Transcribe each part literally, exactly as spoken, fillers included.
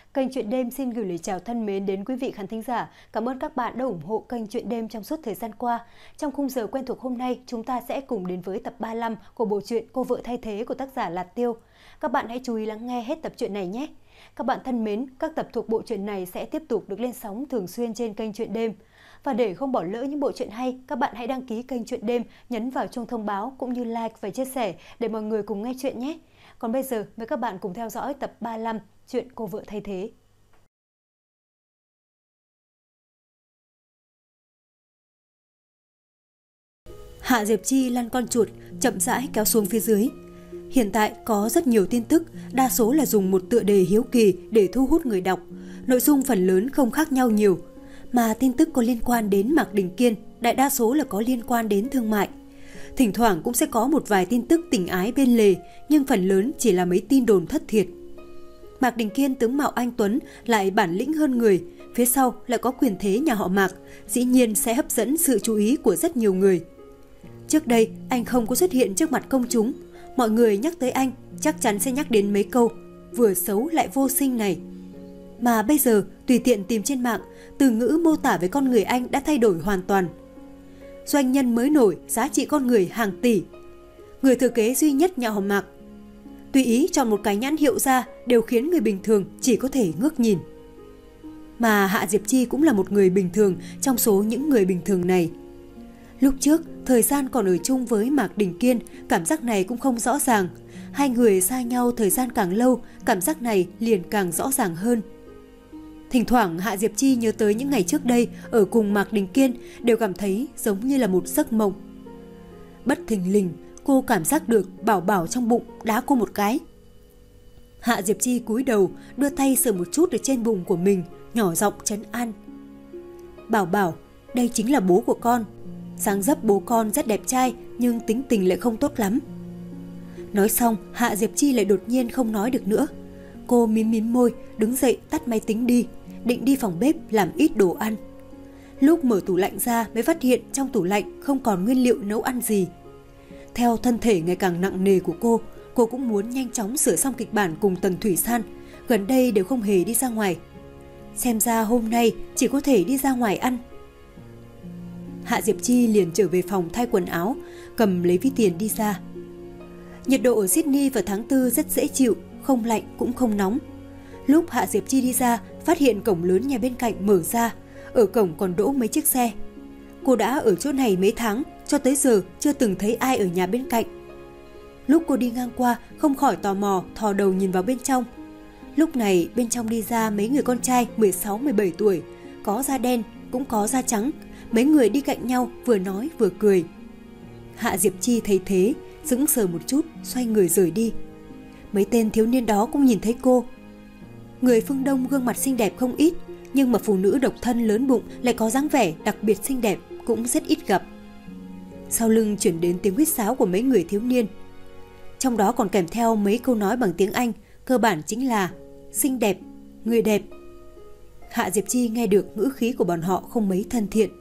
Kênh Chuyện Đêm xin gửi lời chào thân mến đến quý vị khán thính giả. Cảm ơn các bạn đã ủng hộ kênh Chuyện Đêm trong suốt thời gian qua. Trong khung giờ quen thuộc hôm nay, chúng ta sẽ cùng đến với tập ba mươi lăm của bộ truyện Cô vợ thay thế của tác giả Lạt Tiêu. Các bạn hãy chú ý lắng nghe hết tập truyện này nhé. Các bạn thân mến, các tập thuộc bộ truyện này sẽ tiếp tục được lên sóng thường xuyên trên kênh Chuyện Đêm. Và để không bỏ lỡ những bộ truyện hay, các bạn hãy đăng ký kênh Chuyện Đêm, nhấn vào chuông thông báo cũng như like và chia sẻ để mọi người cùng nghe chuyện nhé. Còn bây giờ, mời các bạn cùng theo dõi tập ba mươi lăm chuyện Cô vợ thay thế. Hạ Diệp Chi lăn con chuột, chậm rãi kéo xuống phía dưới. Hiện tại có rất nhiều tin tức, đa số là dùng một tựa đề hiếu kỳ để thu hút người đọc. Nội dung phần lớn không khác nhau nhiều, mà tin tức có liên quan đến Mạc Đình Kiên, đại đa số là có liên quan đến thương mại. Thỉnh thoảng cũng sẽ có một vài tin tức tình ái bên lề, nhưng phần lớn chỉ là mấy tin đồn thất thiệt. Mạc Đình Kiên tướng mạo anh tuấn, lại bản lĩnh hơn người, phía sau lại có quyền thế nhà họ Mạc, dĩ nhiên sẽ hấp dẫn sự chú ý của rất nhiều người. Trước đây, anh không có xuất hiện trước mặt công chúng. Mọi người nhắc tới anh, chắc chắn sẽ nhắc đến mấy câu vừa xấu lại vô sinh này. Mà bây giờ, tùy tiện tìm trên mạng, từ ngữ mô tả về con người anh đã thay đổi hoàn toàn. Doanh nhân mới nổi, giá trị con người hàng tỷ. Người thừa kế duy nhất nhà họ Mạc. Tùy ý chọn một cái nhãn hiệu ra đều khiến người bình thường chỉ có thể ngước nhìn. Mà Hạ Diệp Chi cũng là một người bình thường trong số những người bình thường này. Lúc trước, thời gian còn ở chung với Mạc Đình Kiên, cảm giác này cũng không rõ ràng. Hai người xa nhau thời gian càng lâu, cảm giác này liền càng rõ ràng hơn. Thỉnh thoảng Hạ Diệp Chi nhớ tới những ngày trước đây ở cùng Mạc Đình Kiên đều cảm thấy giống như là một giấc mộng. Bất thình lình, cô cảm giác được Bảo Bảo trong bụng đá cô một cái. Hạ Diệp Chi cúi đầu, đưa tay sờ một chút ở trên bụng của mình, nhỏ giọng trấn an. Bảo Bảo, đây chính là bố của con. Dáng dấp bố con rất đẹp trai, nhưng tính tình lại không tốt lắm. Nói xong, Hạ Diệp Chi lại đột nhiên không nói được nữa. Cô mím mím môi, đứng dậy tắt máy tính đi, định đi phòng bếp làm ít đồ ăn. Lúc mở tủ lạnh ra mới phát hiện trong tủ lạnh không còn nguyên liệu nấu ăn gì. Theo thân thể ngày càng nặng nề của cô, cô cũng muốn nhanh chóng sửa xong kịch bản cùng Tần Thủy San, gần đây đều không hề đi ra ngoài. Xem ra hôm nay chỉ có thể đi ra ngoài ăn. Hạ Diệp Chi liền trở về phòng thay quần áo, cầm lấy ví tiền đi ra. Nhiệt độ ở Sydney vào tháng tư rất dễ chịu, không lạnh cũng không nóng. Lúc Hạ Diệp Chi đi ra, phát hiện cổng lớn nhà bên cạnh mở ra, ở cổng còn đỗ mấy chiếc xe. Cô đã ở chỗ này mấy tháng, cho tới giờ chưa từng thấy ai ở nhà bên cạnh. Lúc cô đi ngang qua, không khỏi tò mò thò đầu nhìn vào bên trong. Lúc này bên trong đi ra mấy người con trai mười sáu mười bảy tuổi, có da đen cũng có da trắng. Mấy người đi cạnh nhau vừa nói vừa cười. Hạ Diệp Chi thấy thế, sững sờ một chút, xoay người rời đi. Mấy tên thiếu niên đó cũng nhìn thấy cô. Người phương Đông gương mặt xinh đẹp không ít, nhưng mà phụ nữ độc thân lớn bụng lại có dáng vẻ đặc biệt xinh đẹp cũng rất ít gặp. Sau lưng chuyển đến tiếng huýt sáo của mấy người thiếu niên. Trong đó còn kèm theo mấy câu nói bằng tiếng Anh, cơ bản chính là xinh đẹp, người đẹp. Hạ Diệp Chi nghe được ngữ khí của bọn họ không mấy thân thiện.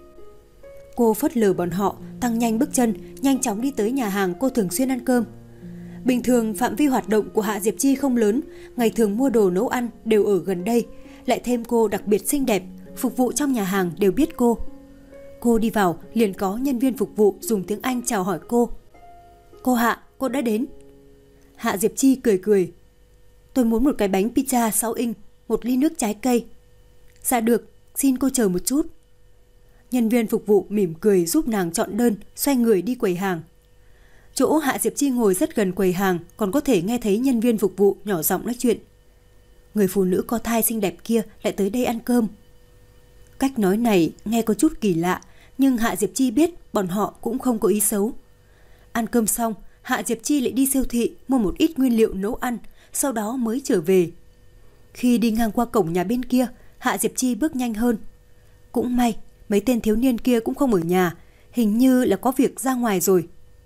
Cô phớt lờ bọn họ, tăng nhanh bước chân, nhanh chóng đi tới nhà hàng cô thường xuyên ăn cơm. Bình thường phạm vi hoạt động của Hạ Diệp Chi không lớn, ngày thường mua đồ nấu ăn đều ở gần đây, lại thêm cô đặc biệt xinh đẹp, phục vụ trong nhà hàng đều biết cô. Cô đi vào, liền có nhân viên phục vụ dùng tiếng Anh chào hỏi cô. Cô Hạ, cô đã đến. Hạ Diệp Chi cười cười. Tôi muốn một cái bánh pizza sáu inch, một ly nước trái cây. Dạ được, xin cô chờ một chút. Nhân viên phục vụ mỉm cười giúp nàng chọn đơn, xoay người đi quầy hàng. Chỗ Hạ Diệp Chi ngồi rất gần quầy hàng, còn có thể nghe thấy nhân viên phục vụ nhỏ giọng nói chuyện. Người phụ nữ có thai xinh đẹp kia lại tới đây ăn cơm. Cách nói này nghe có chút kỳ lạ, nhưng Hạ Diệp Chi biết bọn họ cũng không có ý xấu. Ăn cơm xong, Hạ Diệp Chi lại đi siêu thị mua một ít nguyên liệu nấu ăn, sau đó mới trở về. Khi đi ngang qua cổng nhà bên kia, Hạ Diệp Chi bước nhanh hơn. Cũng may, mấy tên thiếu niên kia cũng không ở nhà, hình như là có việc ra ngoài rồi.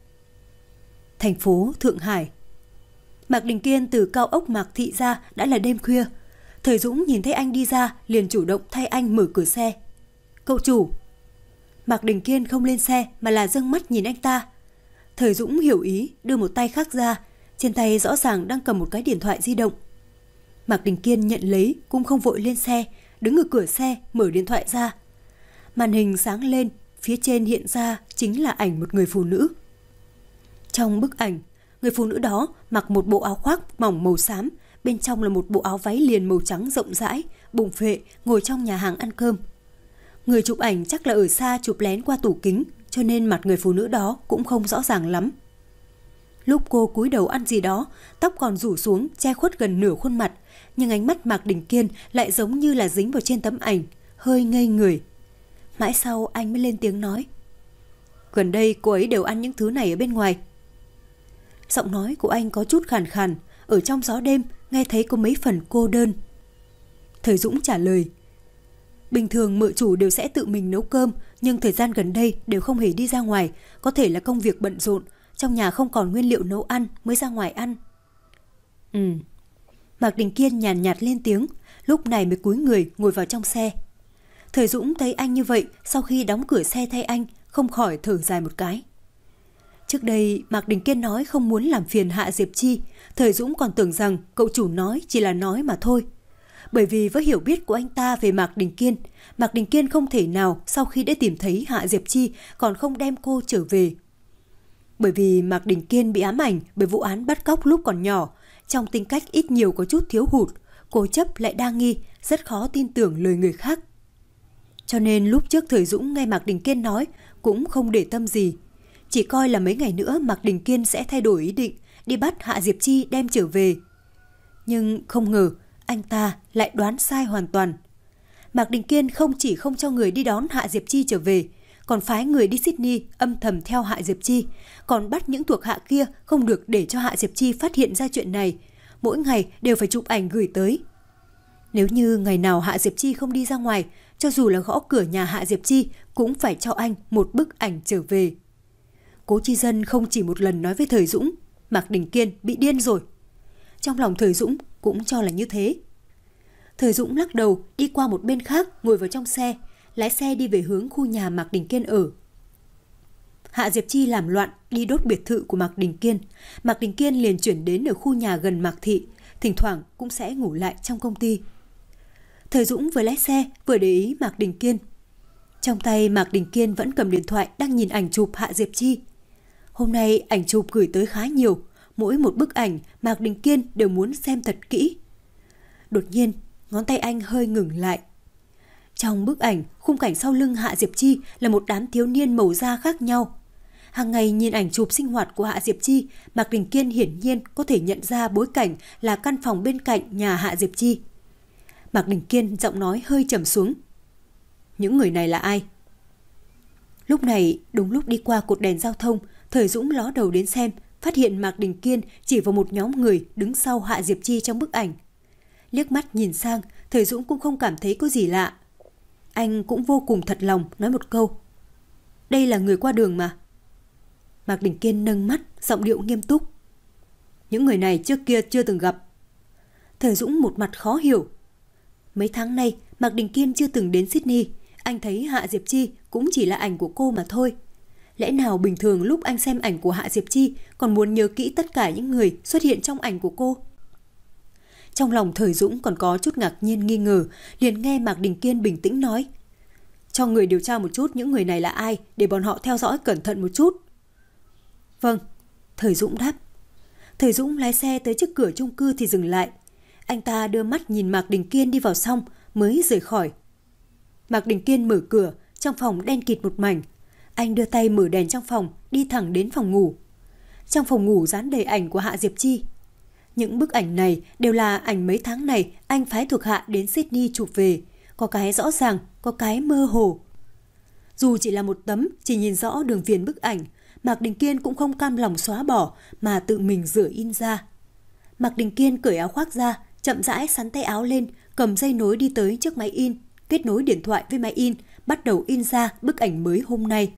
Thành phố Thượng Hải. Mạc Đình Kiên từ cao ốc Mạc Thị ra đã là đêm khuya. Thời Dũng nhìn thấy anh đi ra, liền chủ động thay anh mở cửa xe. Cậu chủ. Mạc Đình Kiên không lên xe mà là dâng mắt nhìn anh ta. Thời Dũng hiểu ý, đưa một tay khác ra, trên tay rõ ràng đang cầm một cái điện thoại di động. Mạc Đình Kiên nhận lấy cũng không vội lên xe, đứng ở cửa xe mở điện thoại ra. Màn hình sáng lên, phía trên hiện ra chính là ảnh một người phụ nữ. Trong bức ảnh, người phụ nữ đó mặc một bộ áo khoác mỏng màu xám, bên trong là một bộ áo váy liền màu trắng rộng rãi, bụng phệ, ngồi trong nhà hàng ăn cơm. Người chụp ảnh chắc là ở xa chụp lén qua tủ kính, cho nên mặt người phụ nữ đó cũng không rõ ràng lắm. Lúc cô cúi đầu ăn gì đó, tóc còn rủ xuống che khuất gần nửa khuôn mặt, nhưng ánh mắt Mạc Đình Kiên lại giống như là dính vào trên tấm ảnh, hơi ngây người. Mãi sau anh mới lên tiếng nói: "Gần đây cô ấy đều ăn những thứ này ở bên ngoài." Giọng nói của anh có chút khàn khàn, ở trong gió đêm nghe thấy có mấy phần cô đơn. Thời Dũng trả lời: "Bình thường mợ chủ đều sẽ tự mình nấu cơm, nhưng thời gian gần đây đều không hề đi ra ngoài, có thể là công việc bận rộn, trong nhà không còn nguyên liệu nấu ăn mới ra ngoài ăn." Ừ. Mạc Đình Kiên nhàn nhạt, nhạt lên tiếng, lúc này mới cúi người ngồi vào trong xe. Thời Dũng thấy anh như vậy, sau khi đóng cửa xe thay anh, không khỏi thở dài một cái. Trước đây Mạc Đình Kiên nói không muốn làm phiền Hạ Diệp Chi, Thời Dũng còn tưởng rằng cậu chủ nói chỉ là nói mà thôi. Bởi vì với hiểu biết của anh ta về Mạc Đình Kiên, Mạc Đình Kiên không thể nào sau khi đã tìm thấy Hạ Diệp Chi còn không đem cô trở về. Bởi vì Mạc Đình Kiên bị ám ảnh bởi vụ án bắt cóc lúc còn nhỏ, trong tính cách ít nhiều có chút thiếu hụt, cố chấp lại đa nghi, rất khó tin tưởng lời người khác. Cho nên lúc trước Thời Dũng nghe Mạc Đình Kiên nói cũng không để tâm gì, chỉ coi là mấy ngày nữa Mạc Đình Kiên sẽ thay đổi ý định, đi bắt Hạ Diệp Chi đem trở về. Nhưng không ngờ anh ta lại đoán sai hoàn toàn. Mạc Đình Kiên không chỉ không cho người đi đón Hạ Diệp Chi trở về, còn phái người đi Sydney âm thầm theo Hạ Diệp Chi, còn bắt những thuộc hạ kia không được để cho Hạ Diệp Chi phát hiện ra chuyện này, mỗi ngày đều phải chụp ảnh gửi tới. Nếu như ngày nào Hạ Diệp Chi không đi ra ngoài, cho dù là gõ cửa nhà Hạ Diệp Chi cũng phải cho anh một bức ảnh trở về. Cố Chi Dân không chỉ một lần nói với Thời Dũng, Mạc Đình Kiên bị điên rồi. Trong lòng Thời Dũng cũng cho là như thế. Thời Dũng lắc đầu đi qua một bên khác, ngồi vào trong xe, lái xe đi về hướng khu nhà Mạc Đình Kiên ở. Hạ Diệp Chi làm loạn đi đốt biệt thự của Mạc Đình Kiên, Mạc Đình Kiên liền chuyển đến ở khu nhà gần Mạc Thị, thỉnh thoảng cũng sẽ ngủ lại trong công ty. Thời Dũng vừa lái xe vừa để ý Mạc Đình Kiên. Trong tay Mạc Đình Kiên vẫn cầm điện thoại đang nhìn ảnh chụp Hạ Diệp Chi. Hôm nay ảnh chụp gửi tới khá nhiều, mỗi một bức ảnh Mạc Đình Kiên đều muốn xem thật kỹ. Đột nhiên, ngón tay anh hơi ngừng lại. Trong bức ảnh, khung cảnh sau lưng Hạ Diệp Chi là một đám thiếu niên màu da khác nhau. Hàng ngày nhìn ảnh chụp sinh hoạt của Hạ Diệp Chi, Mạc Đình Kiên hiển nhiên có thể nhận ra bối cảnh là căn phòng bên cạnh nhà Hạ Diệp Chi. Mạc Đình Kiên giọng nói hơi trầm xuống. Những người này là ai? Lúc này, đúng lúc đi qua cột đèn giao thông, Thời Dũng ló đầu đến xem, phát hiện Mạc Đình Kiên chỉ vào một nhóm người đứng sau Hạ Diệp Chi trong bức ảnh. Liếc mắt nhìn sang, Thời Dũng cũng không cảm thấy có gì lạ. Anh cũng vô cùng thật lòng nói một câu. Đây là người qua đường mà. Mạc Đình Kiên nâng mắt, giọng điệu nghiêm túc. Những người này trước kia chưa từng gặp. Thời Dũng một mặt khó hiểu. Mấy tháng nay, Mạc Đình Kiên chưa từng đến Sydney. Anh thấy Hạ Diệp Chi cũng chỉ là ảnh của cô mà thôi. Lẽ nào bình thường lúc anh xem ảnh của Hạ Diệp Chi còn muốn nhớ kỹ tất cả những người xuất hiện trong ảnh của cô? Trong lòng Thời Dũng còn có chút ngạc nhiên nghi ngờ, liền nghe Mạc Đình Kiên bình tĩnh nói. Cho người điều tra một chút những người này là ai, để bọn họ theo dõi cẩn thận một chút. Vâng, Thời Dũng đáp. Thời Dũng lái xe tới trước cửa chung cư thì dừng lại. Anh ta đưa mắt nhìn Mạc Đình Kiên đi vào xong mới rời khỏi. Mạc Đình Kiên mở cửa, trong phòng đen kịt một mảnh. Anh đưa tay mở đèn trong phòng, đi thẳng đến phòng ngủ. Trong phòng ngủ dán đầy ảnh của Hạ Diệp Chi. Những bức ảnh này đều là ảnh mấy tháng này anh phái thuộc hạ đến Sydney chụp về. Có cái rõ ràng, có cái mơ hồ. Dù chỉ là một tấm, chỉ nhìn rõ đường viền bức ảnh, Mạc Đình Kiên cũng không cam lòng xóa bỏ mà tự mình rửa in ra. Mạc Đình Kiên cởi áo khoác ra, chậm rãi xắn tay áo lên, cầm dây nối đi tới trước máy in, kết nối điện thoại với máy in, bắt đầu in ra bức ảnh mới hôm nay.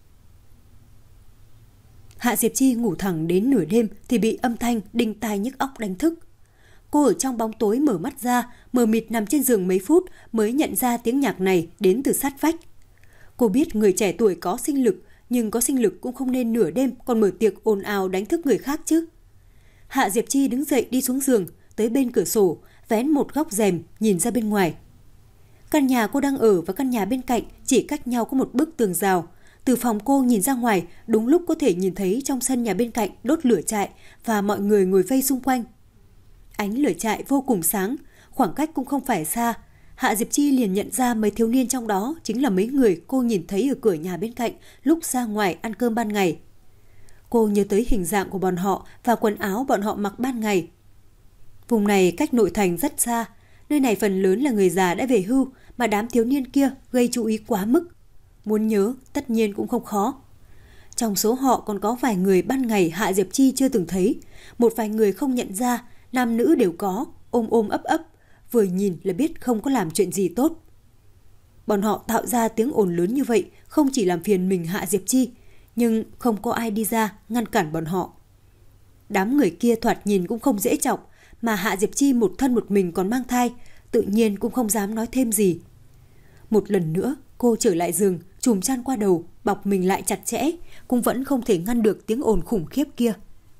Hạ Diệp Chi ngủ thẳng đến nửa đêm thì bị âm thanh đinh tai nhức óc đánh thức. Cô ở trong bóng tối mở mắt ra, mờ mịt nằm trên giường mấy phút mới nhận ra tiếng nhạc này đến từ sát vách. Cô biết người trẻ tuổi có sinh lực, nhưng có sinh lực cũng không nên nửa đêm còn mở tiệc ồn ào đánh thức người khác chứ. Hạ Diệp Chi đứng dậy đi xuống giường, tới bên cửa sổ, vén một góc rèm nhìn ra bên ngoài. Căn nhà cô đang ở và căn nhà bên cạnh chỉ cách nhau có một bức tường rào. Từ phòng cô nhìn ra ngoài, đúng lúc có thể nhìn thấy trong sân nhà bên cạnh đốt lửa trại và mọi người ngồi vây xung quanh. Ánh lửa trại vô cùng sáng, khoảng cách cũng không phải xa. Hạ Diệp Chi liền nhận ra mấy thiếu niên trong đó chính là mấy người cô nhìn thấy ở cửa nhà bên cạnh lúc ra ngoài ăn cơm ban ngày. Cô nhớ tới hình dạng của bọn họ và quần áo bọn họ mặc ban ngày. Vùng này cách nội thành rất xa, nơi này phần lớn là người già đã về hưu, mà đám thiếu niên kia gây chú ý quá mức. Muốn nhớ tất nhiên cũng không khó. Trong số họ còn có vài người ban ngày Hạ Diệp Chi chưa từng thấy, một vài người không nhận ra, nam nữ đều có, ôm ôm ấp ấp, vừa nhìn là biết không có làm chuyện gì tốt. Bọn họ tạo ra tiếng ồn lớn như vậy không chỉ làm phiền mình Hạ Diệp Chi, nhưng không có ai đi ra ngăn cản bọn họ. Đám người kia thoạt nhìn cũng không dễ chọc, mà Hạ Diệp Chi một thân một mình còn mang thai, tự nhiên cũng không dám nói thêm gì. Một lần nữa, cô trở lại giường, chùm chăn qua đầu, bọc mình lại chặt chẽ, cũng vẫn không thể ngăn được tiếng ồn khủng khiếp kia.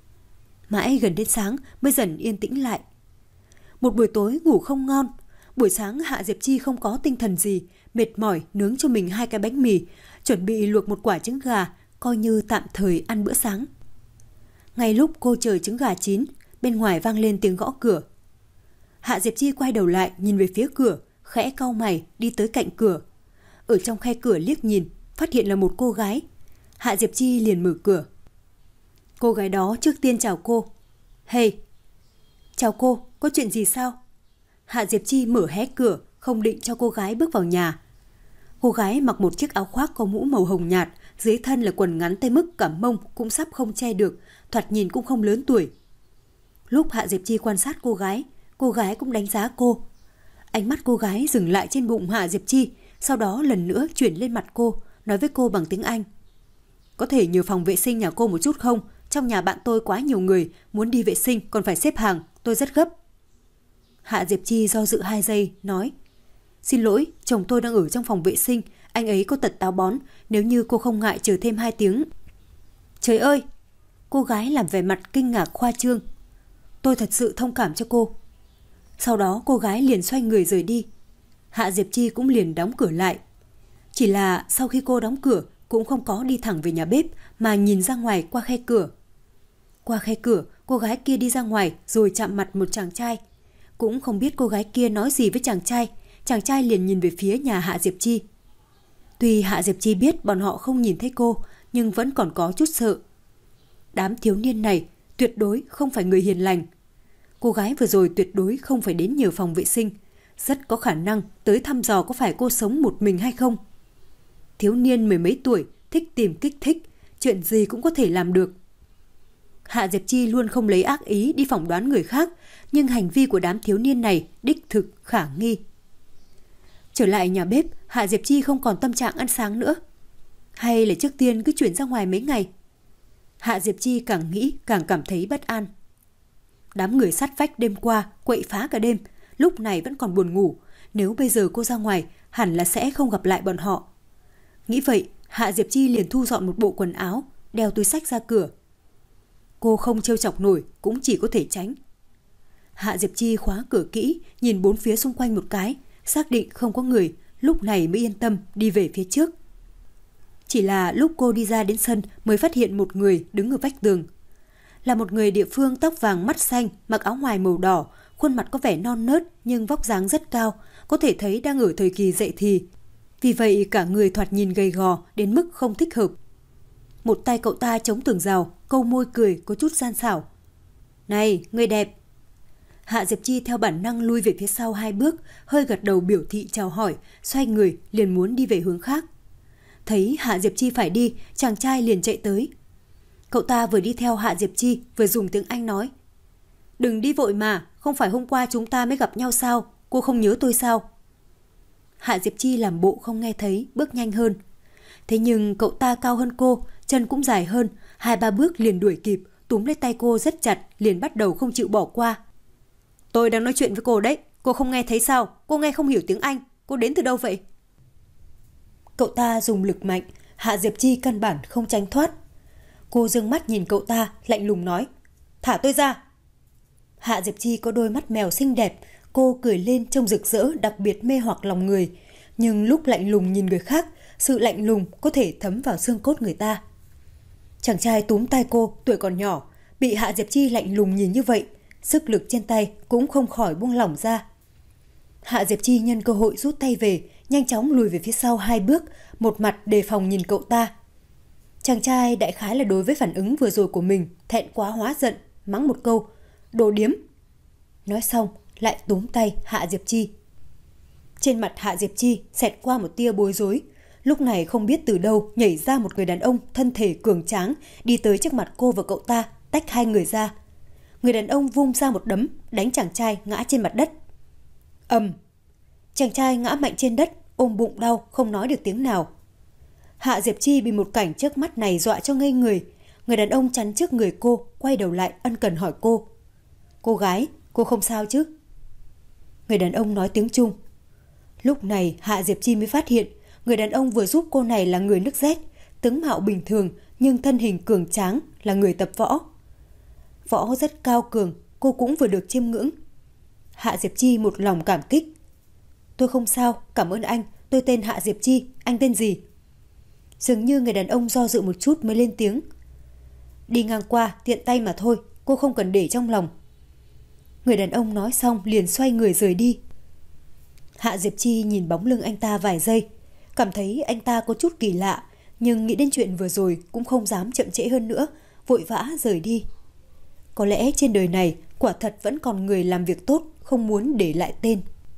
Mãi gần đến sáng mới dần yên tĩnh lại. Một buổi tối ngủ không ngon, buổi sáng Hạ Diệp Chi không có tinh thần gì, mệt mỏi nướng cho mình hai cái bánh mì, chuẩn bị luộc một quả trứng gà, coi như tạm thời ăn bữa sáng. Ngay lúc cô chờ trứng gà chín, bên ngoài vang lên tiếng gõ cửa. Hạ Diệp Chi quay đầu lại nhìn về phía cửa, khẽ cau mày đi tới cạnh cửa. Ở trong khe cửa liếc nhìn, phát hiện là một cô gái. Hạ Diệp Chi liền mở cửa. Cô gái đó trước tiên chào cô. Hey! Chào cô, có chuyện gì sao? Hạ Diệp Chi mở hé cửa, không định cho cô gái bước vào nhà. Cô gái mặc một chiếc áo khoác có mũ màu hồng nhạt, dưới thân là quần ngắn tay mức cả mông cũng sắp không che được, thoạt nhìn cũng không lớn tuổi. Lúc Hạ Diệp Chi quan sát cô gái, cô gái cũng đánh giá cô. Ánh mắt cô gái dừng lại trên bụng Hạ Diệp Chi, sau đó lần nữa chuyển lên mặt cô, nói với cô bằng tiếng Anh. Có thể nhờ phòng vệ sinh nhà cô một chút không? Trong nhà bạn tôi quá nhiều người, muốn đi vệ sinh còn phải xếp hàng, tôi rất gấp. Hạ Diệp Chi do dự hai giây, nói. Xin lỗi, chồng tôi đang ở trong phòng vệ sinh, anh ấy có tật táo bón, nếu như cô không ngại chờ thêm hai tiếng. Trời ơi! Cô gái làm vẻ mặt kinh ngạc khoa trương. Tôi thật sự thông cảm cho cô. Sau đó cô gái liền xoay người rời đi. Hạ Diệp Chi cũng liền đóng cửa lại. Chỉ là sau khi cô đóng cửa cũng không có đi thẳng về nhà bếp mà nhìn ra ngoài qua khe cửa. Qua khe cửa, cô gái kia đi ra ngoài rồi chạm mặt một chàng trai. Cũng không biết cô gái kia nói gì với chàng trai, chàng trai liền nhìn về phía nhà Hạ Diệp Chi. Tuy Hạ Diệp Chi biết bọn họ không nhìn thấy cô, nhưng vẫn còn có chút sợ. Đám thiếu niên này tuyệt đối không phải người hiền lành. Cô gái vừa rồi tuyệt đối không phải đến nhờ phòng vệ sinh, rất có khả năng tới thăm dò có phải cô sống một mình hay không. Thiếu niên mười mấy tuổi, thích tìm kích thích, chuyện gì cũng có thể làm được. Hạ Diệp Chi luôn không lấy ác ý đi phỏng đoán người khác, nhưng hành vi của đám thiếu niên này đích thực khả nghi. Trở lại nhà bếp, Hạ Diệp Chi không còn tâm trạng ăn sáng nữa. Hay là trước tiên cứ chuyển ra ngoài mấy ngày? Hạ Diệp Chi càng nghĩ càng cảm thấy bất an. Đám người sát vách đêm qua quậy phá cả đêm, lúc này vẫn còn buồn ngủ. Nếu bây giờ cô ra ngoài, hẳn là sẽ không gặp lại bọn họ. Nghĩ vậy, Hạ Diệp Chi liền thu dọn một bộ quần áo, đeo túi xách ra cửa. Cô không trêu chọc nổi, cũng chỉ có thể tránh. Hạ Diệp Chi khóa cửa kỹ, nhìn bốn phía xung quanh một cái, xác định không có người, lúc này mới yên tâm đi về phía trước. Chỉ là lúc cô đi ra đến sân mới phát hiện một người đứng ở vách tường. Là một người địa phương tóc vàng mắt xanh, mặc áo ngoài màu đỏ, khuôn mặt có vẻ non nớt nhưng vóc dáng rất cao, có thể thấy đang ở thời kỳ dậy thì. Vì vậy cả người thoạt nhìn gầy gò đến mức không thích hợp. Một tay cậu ta chống tường rào, câu môi cười có chút gian xảo. Này, người đẹp! Hạ Diệp Chi theo bản năng lui về phía sau hai bước, hơi gật đầu biểu thị chào hỏi, xoay người liền muốn đi về hướng khác. Thấy Hạ Diệp Chi phải đi, chàng trai liền chạy tới. Cậu ta vừa đi theo Hạ Diệp Chi, vừa dùng tiếng Anh nói. Đừng đi vội mà, không phải hôm qua chúng ta mới gặp nhau sao, cô không nhớ tôi sao? Hạ Diệp Chi làm bộ không nghe thấy, bước nhanh hơn. Thế nhưng cậu ta cao hơn cô, chân cũng dài hơn, hai ba bước liền đuổi kịp, túm lấy tay cô rất chặt, liền bắt đầu không chịu bỏ qua. Tôi đang nói chuyện với cô đấy, cô không nghe thấy sao? Cô nghe không hiểu tiếng Anh, cô đến từ đâu vậy? Cậu ta dùng lực mạnh, Hạ Diệp Chi căn bản không tránh thoát. Cô giương mắt nhìn cậu ta, lạnh lùng nói, thả tôi ra. Hạ Diệp Chi có đôi mắt mèo xinh đẹp, cô cười lên trông rực rỡ đặc biệt mê hoặc lòng người. Nhưng lúc lạnh lùng nhìn người khác, sự lạnh lùng có thể thấm vào xương cốt người ta. Chàng trai túm tay cô, tuổi còn nhỏ, bị Hạ Diệp Chi lạnh lùng nhìn như vậy, sức lực trên tay cũng không khỏi buông lỏng ra. Hạ Diệp Chi nhân cơ hội rút tay về, nhanh chóng lùi về phía sau hai bước, một mặt đề phòng nhìn cậu ta. Chàng trai đại khái là đối với phản ứng vừa rồi của mình, thẹn quá hóa giận, mắng một câu, đồ điếm. Nói xong, lại túm tay Hạ Diệp Chi. Trên mặt Hạ Diệp Chi xẹt qua một tia bối rối. Lúc này không biết từ đâu nhảy ra một người đàn ông thân thể cường tráng, đi tới trước mặt cô và cậu ta, tách hai người ra. Người đàn ông vung ra một đấm, đánh chàng trai ngã trên mặt đất. Ầm! Chàng trai ngã mạnh trên đất, ôm bụng đau, không nói được tiếng nào. Hạ Diệp Chi bị một cảnh trước mắt này dọa cho ngây người. Người đàn ông chắn trước người cô, quay đầu lại ân cần hỏi cô. Cô gái, cô không sao chứ? Người đàn ông nói tiếng Trung. Lúc này Hạ Diệp Chi mới phát hiện, người đàn ông vừa giúp cô này là người nước Z, tướng mạo bình thường nhưng thân hình cường tráng, là người tập võ. Võ rất cao cường, cô cũng vừa được chiêm ngưỡng. Hạ Diệp Chi một lòng cảm kích. Tôi không sao, cảm ơn anh, tôi tên Hạ Diệp Chi, anh tên gì? Dường như người đàn ông do dự một chút mới lên tiếng. Đi ngang qua, tiện tay mà thôi, cô không cần để trong lòng. Người đàn ông nói xong liền xoay người rời đi. Hạ Diệp Chi nhìn bóng lưng anh ta vài giây, cảm thấy anh ta có chút kỳ lạ, nhưng nghĩ đến chuyện vừa rồi cũng không dám chậm trễ hơn nữa, vội vã rời đi. Có lẽ trên đời này quả thật vẫn còn người làm việc tốt, không muốn để lại tên.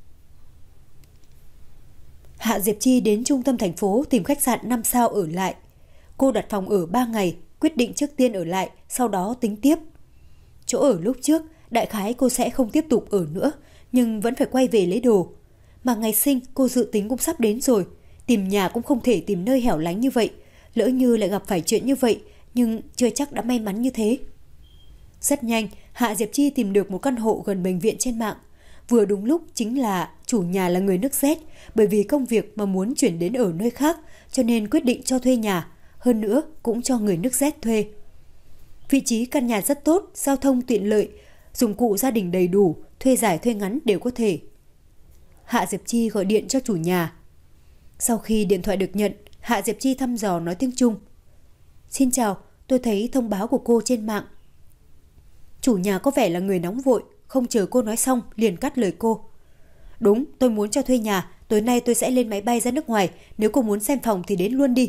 Hạ Diệp Chi đến trung tâm thành phố tìm khách sạn năm sao ở lại. Cô đặt phòng ở ba ngày, quyết định trước tiên ở lại, sau đó tính tiếp. Chỗ ở lúc trước, đại khái cô sẽ không tiếp tục ở nữa, nhưng vẫn phải quay về lấy đồ. Mà ngày sinh cô dự tính cũng sắp đến rồi, tìm nhà cũng không thể tìm nơi hẻo lánh như vậy. Lỡ như lại gặp phải chuyện như vậy, nhưng chưa chắc đã may mắn như thế. Rất nhanh, Hạ Diệp Chi tìm được một căn hộ gần bệnh viện trên mạng. Vừa đúng lúc chính là chủ nhà là người nước Z, bởi vì công việc mà muốn chuyển đến ở nơi khác, cho nên quyết định cho thuê nhà, hơn nữa cũng cho người nước Z thuê. Vị trí căn nhà rất tốt, giao thông tiện lợi, dụng cụ gia đình đầy đủ, thuê dài thuê ngắn đều có thể. Hạ Diệp Chi gọi điện cho chủ nhà. Sau khi điện thoại được nhận, Hạ Diệp Chi thăm dò nói tiếng Trung. Xin chào, tôi thấy thông báo của cô trên mạng. Chủ nhà có vẻ là người nóng vội, không chờ cô nói xong liền cắt lời cô. Đúng, tôi muốn cho thuê nhà, tối nay tôi sẽ lên máy bay ra nước ngoài, nếu cô muốn xem phòng thì đến luôn đi.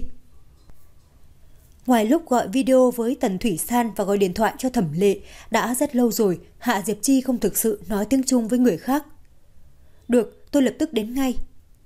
Ngoài lúc gọi video với Tần Thủy San và gọi điện thoại cho Thẩm Lệ, đã rất lâu rồi Hạ Diệp Chi không thực sự nói tiếng Trung với người khác. Được, tôi lập tức đến ngay.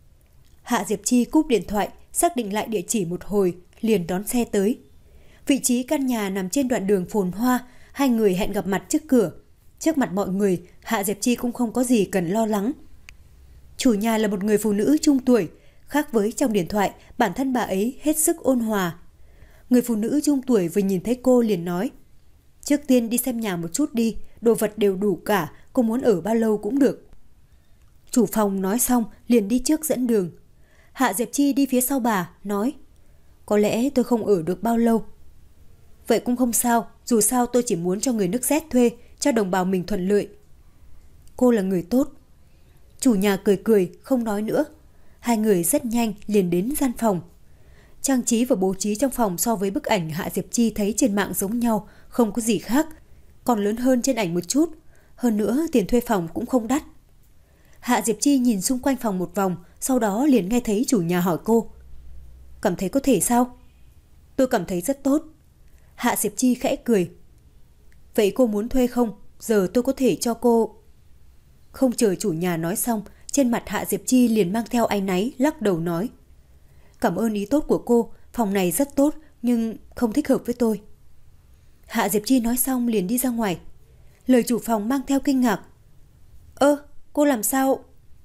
Hạ Diệp Chi cúp điện thoại, xác định lại địa chỉ một hồi, liền đón xe tới. Vị trí căn nhà nằm trên đoạn đường phồn hoa, hai người hẹn gặp mặt trước cửa. Trước mặt mọi người, Hạ Diệp Chi cũng không có gì cần lo lắng. Chủ nhà là một người phụ nữ trung tuổi, khác với trong điện thoại, bản thân bà ấy hết sức ôn hòa. Người phụ nữ trung tuổi vừa nhìn thấy cô liền nói, trước tiên đi xem nhà một chút đi, đồ vật đều đủ cả, cô muốn ở bao lâu cũng được. Chủ phòng nói xong liền đi trước dẫn đường. Hạ Diệp Chi đi phía sau bà, nói, có lẽ tôi không ở được bao lâu. Vậy cũng không sao, dù sao tôi chỉ muốn cho người nước Z thuê, cho đồng bào mình thuận lợi. Cô là người tốt. Chủ nhà cười cười, không nói nữa. Hai người rất nhanh liền đến gian phòng. Trang trí và bố trí trong phòng so với bức ảnh Hạ Diệp Chi thấy trên mạng giống nhau, không có gì khác. Còn lớn hơn trên ảnh một chút. Hơn nữa tiền thuê phòng cũng không đắt. Hạ Diệp Chi nhìn xung quanh phòng một vòng, sau đó liền nghe thấy chủ nhà hỏi cô. Cảm thấy có thể sao? Tôi cảm thấy rất tốt. Hạ Diệp Chi khẽ cười. Vậy cô muốn thuê không? Giờ tôi có thể cho cô... Không chờ chủ nhà nói xong, trên mặt Hạ Diệp Chi liền mang theo áy náy, lắc đầu nói. Cảm ơn ý tốt của cô, phòng này rất tốt, nhưng không thích hợp với tôi. Hạ Diệp Chi nói xong liền đi ra ngoài. Lời chủ phòng mang theo kinh ngạc. Ơ, cô làm sao?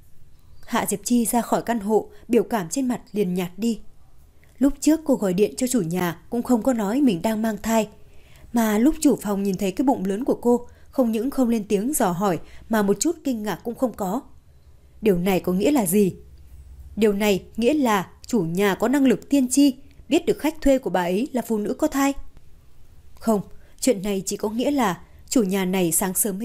Hạ Diệp Chi ra khỏi căn hộ, biểu cảm trên mặt liền nhạt đi. Lúc trước cô gọi điện cho chủ nhà cũng không có nói mình đang mang thai. Mà lúc chủ phòng nhìn thấy cái bụng lớn của cô, không những không lên tiếng dò hỏi mà một chút kinh ngạc cũng không có. Điều này có nghĩa là gì? Điều này nghĩa là chủ nhà có năng lực tiên tri, biết được khách thuê của bà ấy là phụ nữ có thai. Không, chuyện này chỉ có nghĩa là chủ nhà này sáng sớm mới biết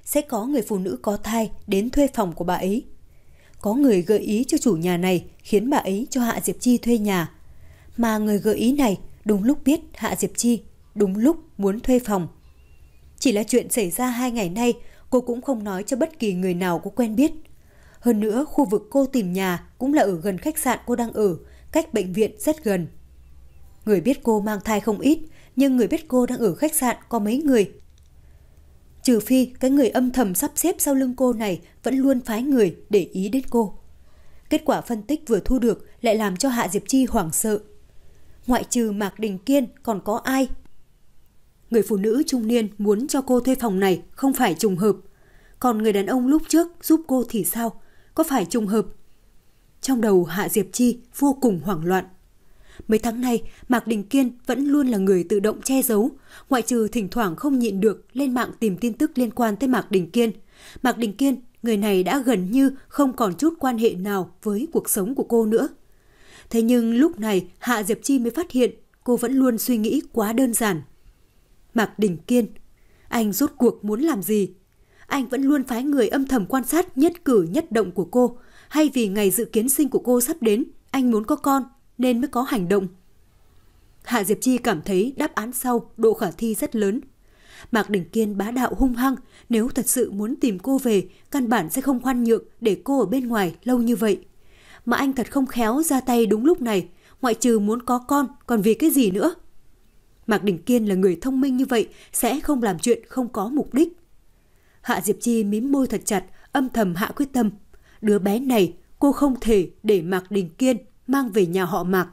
sẽ có người phụ nữ có thai đến thuê phòng của bà ấy. Có người gợi ý cho chủ nhà này khiến bà ấy cho Hạ Diệp Chi thuê nhà. Mà người gợi ý này đúng lúc biết Hạ Diệp Chi đúng lúc muốn thuê phòng. Chỉ là chuyện xảy ra hai ngày nay, cô cũng không nói cho bất kỳ người nào có quen biết. Hơn nữa, khu vực cô tìm nhà cũng là ở gần khách sạn cô đang ở, cách bệnh viện rất gần. Người biết cô mang thai không ít, nhưng người biết cô đang ở khách sạn có mấy người. Trừ phi cái người âm thầm sắp xếp sau lưng cô này vẫn luôn phái người để ý đến cô. Kết quả phân tích vừa thu được lại làm cho Hạ Diệp Chi hoảng sợ. Ngoại trừ Mạc Đình Kiên còn có ai? Người phụ nữ trung niên muốn cho cô thuê phòng này không phải trùng hợp. Còn người đàn ông lúc trước giúp cô thì sao? Có phải trùng hợp? Trong đầu Hạ Diệp Chi vô cùng hoảng loạn. Mấy tháng nay, Mạc Đình Kiên vẫn luôn là người tự động che giấu, ngoại trừ thỉnh thoảng không nhịn được lên mạng tìm tin tức liên quan tới Mạc Đình Kiên. Mạc Đình Kiên, người này đã gần như không còn chút quan hệ nào với cuộc sống của cô nữa. Thế nhưng lúc này Hạ Diệp Chi mới phát hiện cô vẫn luôn suy nghĩ quá đơn giản. Mạc Đình Kiên, anh rốt cuộc muốn làm gì? Anh vẫn luôn phái người âm thầm quan sát nhất cử nhất động của cô, hay vì ngày dự kiến sinh của cô sắp đến, anh muốn có con nên mới có hành động? Hạ Diệp Chi cảm thấy đáp án sau độ khả thi rất lớn. Mạc Đình Kiên bá đạo hung hăng, nếu thật sự muốn tìm cô về, căn bản sẽ không khoan nhượng để cô ở bên ngoài lâu như vậy. Mà anh thật không khéo ra tay đúng lúc này, ngoại trừ muốn có con, còn vì cái gì nữa? Mạc Đình Kiên là người thông minh như vậy, sẽ không làm chuyện không có mục đích. Hạ Diệp Chi mím môi thật chặt, âm thầm hạ quyết tâm. Đứa bé này cô không thể để Mạc Đình Kiên mang về nhà họ Mạc.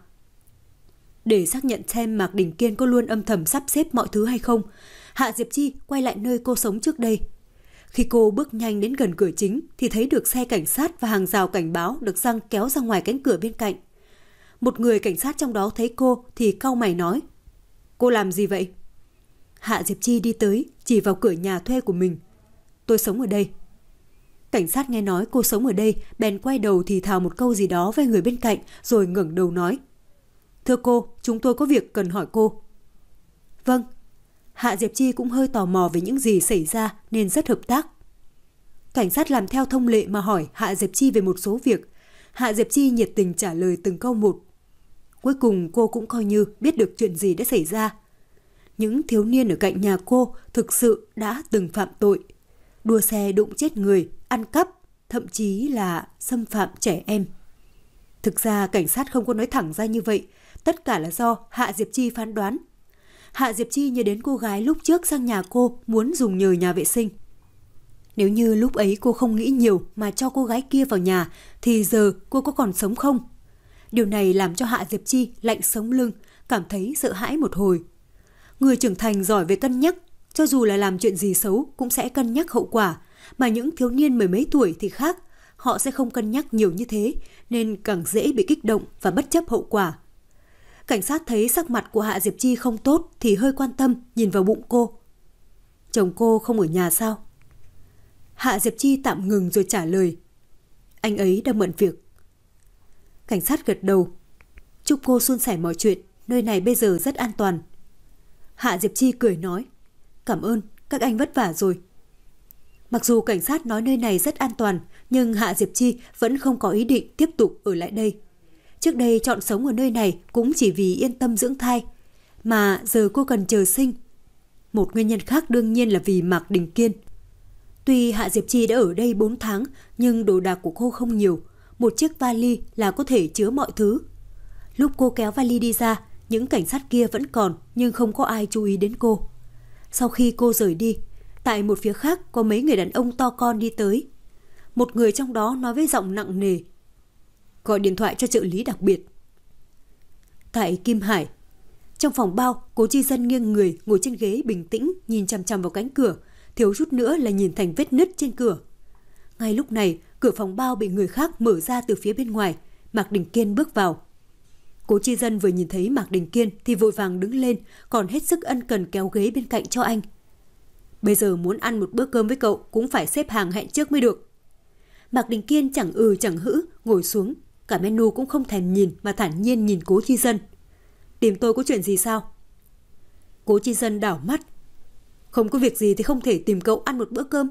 Để xác nhận xem Mạc Đình Kiên có luôn âm thầm sắp xếp mọi thứ hay không, Hạ Diệp Chi quay lại nơi cô sống trước đây. Khi cô bước nhanh đến gần cửa chính thì thấy được xe cảnh sát và hàng rào cảnh báo được giăng kéo ra ngoài cánh cửa bên cạnh. Một người cảnh sát trong đó thấy cô thì cau mày nói: "Cô làm gì vậy?" Hạ Diệp Chi đi tới, chỉ vào cửa nhà thuê của mình: "Tôi sống ở đây." Cảnh sát nghe nói cô sống ở đây, bèn quay đầu thì thào một câu gì đó với người bên cạnh rồi ngẩng đầu nói: "Thưa cô, chúng tôi có việc cần hỏi cô." "Vâng." Hạ Diệp Chi cũng hơi tò mò về những gì xảy ra nên rất hợp tác. Cảnh sát làm theo thông lệ mà hỏi Hạ Diệp Chi về một số việc. Hạ Diệp Chi nhiệt tình trả lời từng câu một. Cuối cùng cô cũng coi như biết được chuyện gì đã xảy ra. Những thiếu niên ở cạnh nhà cô thực sự đã từng phạm tội. Đua xe đụng chết người, ăn cắp, thậm chí là xâm phạm trẻ em. Thực ra cảnh sát không có nói thẳng ra như vậy, tất cả là do Hạ Diệp Chi phán đoán. Hạ Diệp Chi nhớ đến cô gái lúc trước sang nhà cô muốn dùng nhờ nhà vệ sinh. Nếu như lúc ấy cô không nghĩ nhiều mà cho cô gái kia vào nhà thì giờ cô có còn sống không? Điều này làm cho Hạ Diệp Chi lạnh sống lưng, cảm thấy sợ hãi một hồi. Người trưởng thành giỏi về cân nhắc, cho dù là làm chuyện gì xấu cũng sẽ cân nhắc hậu quả, mà những thiếu niên mười mấy tuổi thì khác, họ sẽ không cân nhắc nhiều như thế nên càng dễ bị kích động và bất chấp hậu quả. Cảnh sát thấy sắc mặt của Hạ Diệp Chi không tốt thì hơi quan tâm nhìn vào bụng cô. "Chồng cô không ở nhà sao?" Hạ Diệp Chi tạm ngừng rồi trả lời: "Anh ấy đang bận việc." Cảnh sát gật đầu: "Chúc cô suôn sẻ mọi chuyện, nơi này bây giờ rất an toàn." Hạ Diệp Chi cười nói: "Cảm ơn, các anh vất vả rồi." Mặc dù cảnh sát nói nơi này rất an toàn, nhưng Hạ Diệp Chi vẫn không có ý định tiếp tục ở lại đây. Trước đây chọn sống ở nơi này cũng chỉ vì yên tâm dưỡng thai, mà giờ cô cần chờ sinh. Một nguyên nhân khác đương nhiên là vì Mạc Đình Kiên. Tuy Hạ Diệp Chi đã ở đây bốn tháng, nhưng đồ đạc của cô không nhiều, một chiếc vali là có thể chứa mọi thứ. Lúc cô kéo vali đi ra, những cảnh sát kia vẫn còn nhưng không có ai chú ý đến cô. Sau khi cô rời đi, tại một phía khác có mấy người đàn ông to con đi tới. Một người trong đó nói với giọng nặng nề: "Gọi điện thoại cho trợ lý đặc biệt." Tại Kim Hải, trong phòng bao, Cố Chi Dân nghiêng người ngồi trên ghế bình tĩnh nhìn chằm chằm vào cánh cửa, thiếu chút nữa là nhìn thành vết nứt trên cửa. Ngay lúc này, cửa phòng bao bị người khác mở ra từ phía bên ngoài. Mạc Đình Kiên bước vào. Cố Chi Dân vừa nhìn thấy Mạc Đình Kiên thì vội vàng đứng lên, còn hết sức ân cần kéo ghế bên cạnh cho anh. "Bây giờ muốn ăn một bữa cơm với cậu cũng phải xếp hàng hẹn trước mới được." Mạc Đình Kiên chẳng ừ chẳng hữ ngồi xuống, cả menu cũng không thèm nhìn mà thản nhiên nhìn Cố Chi Dân. "Tìm tôi có chuyện gì sao?" Cố Chi Dân đảo mắt. "Không có việc gì thì không thể tìm cậu ăn một bữa cơm.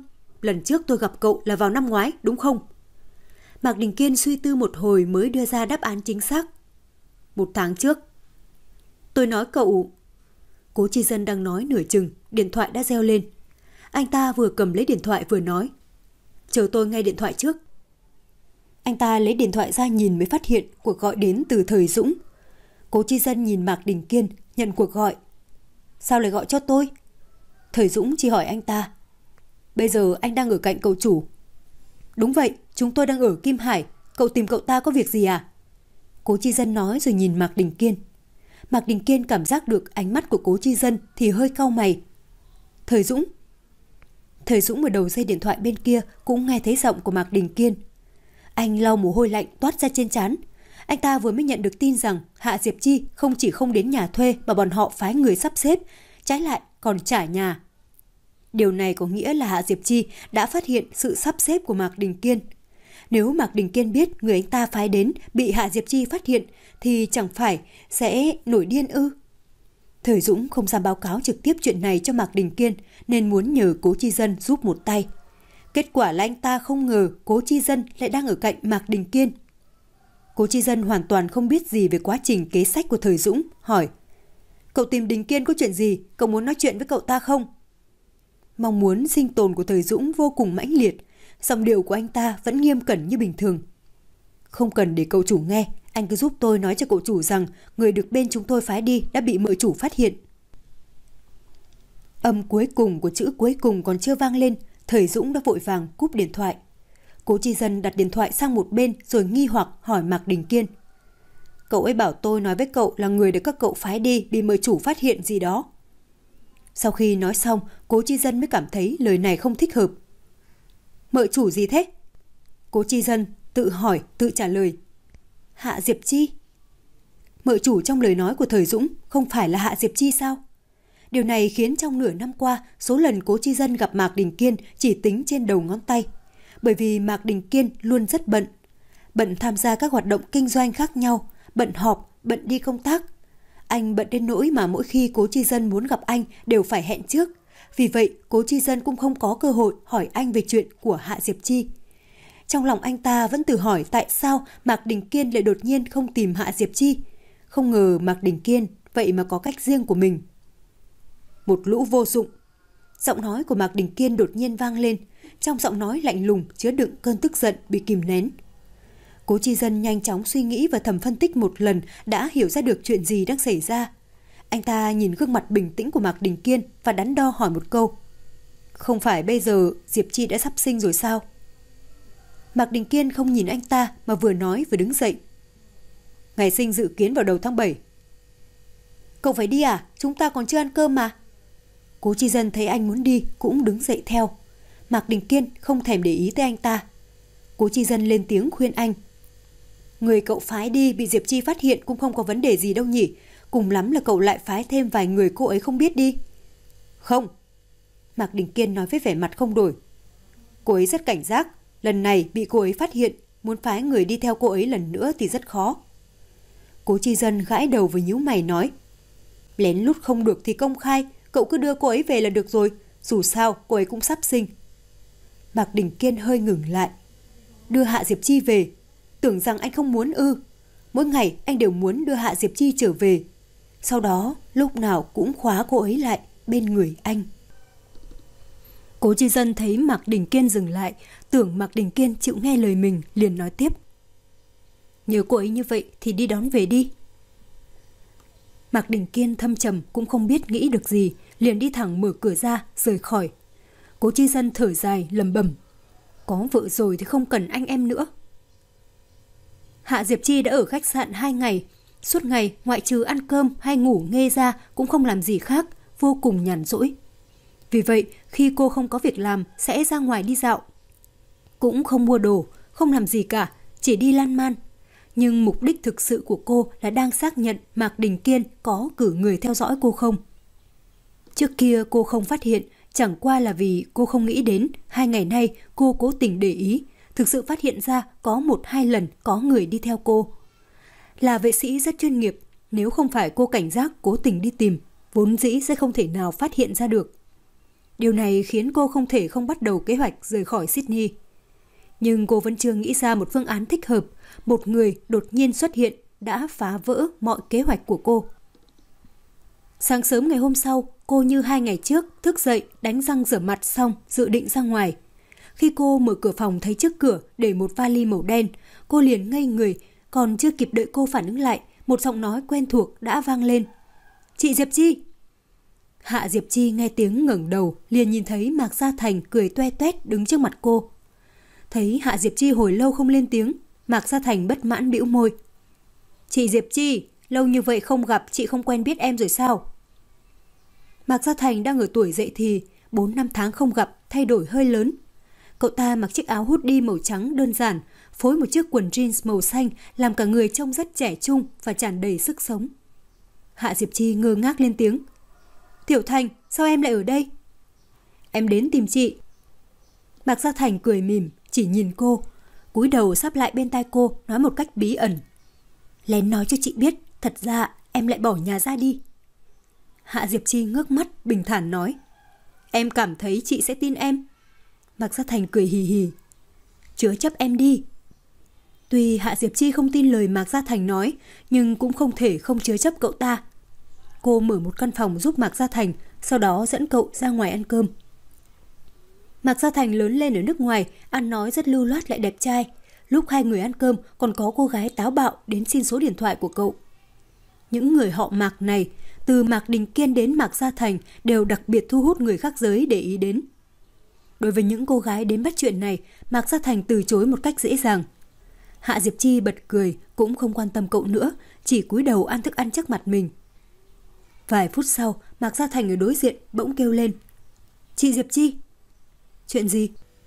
lần trước tôi gặp cậu là vào năm ngoái, đúng không? Mạc Đình Kiên suy tư một hồi mới đưa ra đáp án chính xác. Một tháng trước. Tôi nói cậu... Cố Chi Dân đang nói nửa chừng, điện thoại đã reo lên. Anh ta vừa cầm lấy điện thoại vừa nói. Chờ tôi nghe điện thoại trước. Anh ta lấy điện thoại ra nhìn mới phát hiện cuộc gọi đến từ Thời Dũng. Cố Chi Dân nhìn Mạc Đình Kiên, nhận cuộc gọi. Sao lại gọi cho tôi? Thời Dũng chỉ hỏi anh ta. Bây giờ anh đang ở cạnh cậu chủ. Đúng vậy, chúng tôi đang ở Kim Hải. Cậu tìm cậu ta có việc gì à? Cố Chi Dân nói rồi nhìn Mạc Đình Kiên. Mạc Đình Kiên cảm giác được ánh mắt của Cố Chi Dân thì hơi cau mày. Thời Dũng. Thời Dũng ở đầu dây điện thoại bên kia cũng nghe thấy giọng của Mạc Đình Kiên. Anh lau mồ hôi lạnh toát ra trên trán. Anh ta vừa mới nhận được tin rằng Hạ Diệp Chi không chỉ không đến nhà thuê mà bọn họ phái người sắp xếp, trái lại còn trả nhà. Điều này có nghĩa là Hạ Diệp Chi đã phát hiện sự sắp xếp của Mạc Đình Kiên. Nếu Mạc Đình Kiên biết người anh ta phái đến bị Hạ Diệp Chi phát hiện thì chẳng phải sẽ nổi điên ư? Thời Dũng không dám báo cáo trực tiếp chuyện này cho Mạc Đình Kiên nên muốn nhờ Cố Chi Dân giúp một tay. Kết quả là anh ta không ngờ Cố Chi Dân lại đang ở cạnh Mạc Đình Kiên. Cố Chi Dân hoàn toàn không biết gì về quá trình kế sách của Thời Dũng, hỏi. Cậu tìm Đình Kiên có chuyện gì? Cậu muốn nói chuyện với cậu ta không? Mong muốn sinh tồn của Thời Dũng vô cùng mãnh liệt. Giọng điệu của anh ta vẫn nghiêm cẩn như bình thường. Không cần để cậu chủ nghe, anh cứ giúp tôi nói cho cậu chủ rằng người được bên chúng tôi phái đi đã bị mợ chủ phát hiện. Âm cuối cùng của chữ cuối cùng còn chưa vang lên, Thời Dũng đã vội vàng cúp điện thoại. Cố Chi Dân đặt điện thoại sang một bên rồi nghi hoặc hỏi Mạc Đình Kiên. Cậu ấy bảo tôi nói với cậu là người được các cậu phái đi bị mợ chủ phát hiện gì đó. Sau khi nói xong, Cố Chi Dân mới cảm thấy lời này không thích hợp. Mợ chủ gì thế? Cố Chi Dân tự hỏi, tự trả lời. Hạ Diệp Chi. Mợ chủ trong lời nói của Thời Dũng không phải là Hạ Diệp Chi sao? Điều này khiến trong nửa năm qua, số lần Cố Chi Dân gặp Mạc Đình Kiên chỉ tính trên đầu ngón tay. Bởi vì Mạc Đình Kiên luôn rất bận. Bận tham gia các hoạt động kinh doanh khác nhau, bận họp, bận đi công tác. Anh bận đến nỗi mà mỗi khi Cố Chi Dân muốn gặp anh đều phải hẹn trước. Vì vậy, Cố Chi Dân cũng không có cơ hội hỏi anh về chuyện của Hạ Diệp Chi. Trong lòng anh ta vẫn tự hỏi tại sao Mạc Đình Kiên lại đột nhiên không tìm Hạ Diệp Chi. Không ngờ Mạc Đình Kiên vậy mà có cách riêng của mình. Một lũ vô dụng. Giọng nói của Mạc Đình Kiên đột nhiên vang lên. Trong giọng nói lạnh lùng chứa đựng cơn tức giận bị kìm nén. Cố Chi Dân nhanh chóng suy nghĩ và thầm phân tích một lần đã hiểu ra được chuyện gì đang xảy ra. Anh ta nhìn gương mặt bình tĩnh của Mạc Đình Kiên và đắn đo hỏi một câu. Không phải bây giờ Diệp Chi đã sắp sinh rồi sao? Mạc Đình Kiên không nhìn anh ta mà vừa nói vừa đứng dậy. Ngày sinh dự kiến vào đầu tháng bảy. Cậu phải đi à? Chúng ta còn chưa ăn cơm mà. Cố Chi Dân thấy anh muốn đi cũng đứng dậy theo. Mạc Đình Kiên không thèm để ý tới anh ta. Cố Chi Dân lên tiếng khuyên anh. Người cậu phái đi bị Diệp Chi phát hiện cũng không có vấn đề gì đâu nhỉ. Cùng lắm là cậu lại phái thêm vài người cô ấy không biết đi. Không. Mạc Đình Kiên nói với vẻ mặt không đổi. Cô ấy rất cảnh giác. Lần này bị cô ấy phát hiện, muốn phái người đi theo cô ấy lần nữa thì rất khó. Cố Chi Dân gãi đầu với nhíu mày nói. Lén lút không được thì công khai, cậu cứ đưa cô ấy về là được rồi. Dù sao cô ấy cũng sắp sinh. Mạc Đình Kiên hơi ngừng lại. Đưa Hạ Diệp Chi về. Tưởng rằng anh không muốn ư? Mỗi ngày anh đều muốn đưa Hạ Diệp Chi trở về. Sau đó lúc nào cũng khóa cô ấy lại bên người anh. Cố Chi Dân thấy Mạc Đình Kiên dừng lại, tưởng Mạc Đình Kiên chịu nghe lời mình, liền nói tiếp. Nhớ cô ấy như vậy thì đi đón về đi. Mạc Đình Kiên thâm trầm cũng không biết nghĩ được gì, liền đi thẳng mở cửa ra, rời khỏi. Cố Chi Dân thở dài, lầm bầm. Có vợ rồi thì không cần anh em nữa. Hạ Diệp Chi đã ở khách sạn hai ngày. Suốt ngày, ngoại trừ ăn cơm hay ngủ nghê ra cũng không làm gì khác, vô cùng nhàn rỗi. Vì vậy, khi cô không có việc làm, sẽ ra ngoài đi dạo. Cũng không mua đồ, không làm gì cả, chỉ đi lan man. Nhưng mục đích thực sự của cô là đang xác nhận Mạc Đình Kiên có cử người theo dõi cô không. Trước kia cô không phát hiện, chẳng qua là vì cô không nghĩ đến hai ngày nay cô cố tình để ý, thực sự phát hiện ra có một hai lần có người đi theo cô. Là vệ sĩ rất chuyên nghiệp, nếu không phải cô cảnh giác cố tình đi tìm, vốn dĩ sẽ không thể nào phát hiện ra được. Điều này khiến cô không thể không bắt đầu kế hoạch rời khỏi Sydney. Nhưng cô vẫn chưa nghĩ ra một phương án thích hợp. Một người đột nhiên xuất hiện đã phá vỡ mọi kế hoạch của cô. Sáng sớm ngày hôm sau, cô như hai ngày trước thức dậy, đánh răng rửa mặt xong, dự định ra ngoài. Khi cô mở cửa phòng thấy trước cửa để một vali màu đen, cô liền ngây người, còn chưa kịp đợi cô phản ứng lại, một giọng nói quen thuộc đã vang lên. Chị Diệp Chi! Hạ Diệp Chi nghe tiếng ngẩng đầu, liền nhìn thấy Mạc Gia Thành cười toe toét đứng trước mặt cô. Thấy Hạ Diệp Chi hồi lâu không lên tiếng, Mạc Gia Thành bất mãn bĩu môi. Chị Diệp Chi, lâu như vậy không gặp, chị không quen biết em rồi sao? Mạc Gia Thành đang ở tuổi dậy thì, bốn năm tháng không gặp, thay đổi hơi lớn. Cậu ta mặc chiếc áo hoodie màu trắng đơn giản, phối một chiếc quần jeans màu xanh, làm cả người trông rất trẻ trung và tràn đầy sức sống. Hạ Diệp Chi ngơ ngác lên tiếng. Tiểu Thành, sao em lại ở đây? Em đến tìm chị. Mạc Gia Thành cười mỉm, chỉ nhìn cô, cúi đầu sáp lại bên tai cô, nói một cách bí ẩn. Lén nói cho chị biết, thật ra em lại bỏ nhà ra đi. Hạ Diệp Chi ngước mắt, bình thản nói. Em cảm thấy chị sẽ tin em. Mạc Gia Thành cười hì hì. Chứa chấp em đi. Tuy Hạ Diệp Chi không tin lời Mạc Gia Thành nói, nhưng cũng không thể không chứa chấp cậu ta. Cô mở một căn phòng giúp Mạc Gia Thành, sau đó dẫn cậu ra ngoài ăn cơm. Mạc Gia Thành lớn lên ở nước ngoài, ăn nói rất lưu loát lại đẹp trai. Lúc hai người ăn cơm còn có cô gái táo bạo đến xin số điện thoại của cậu. Những người họ Mạc này, từ Mạc Đình Kiên đến Mạc Gia Thành đều đặc biệt thu hút người khác giới để ý đến. Đối với những cô gái đến bắt chuyện này, Mạc Gia Thành từ chối một cách dễ dàng. Hạ Diệp Chi bật cười, cũng không quan tâm cậu nữa, chỉ cúi đầu ăn thức ăn trước mặt mình. Vài phút sau, Mạc Gia Thành ở đối diện bỗng kêu lên. Chị Diệp Chi! Chuyện gì?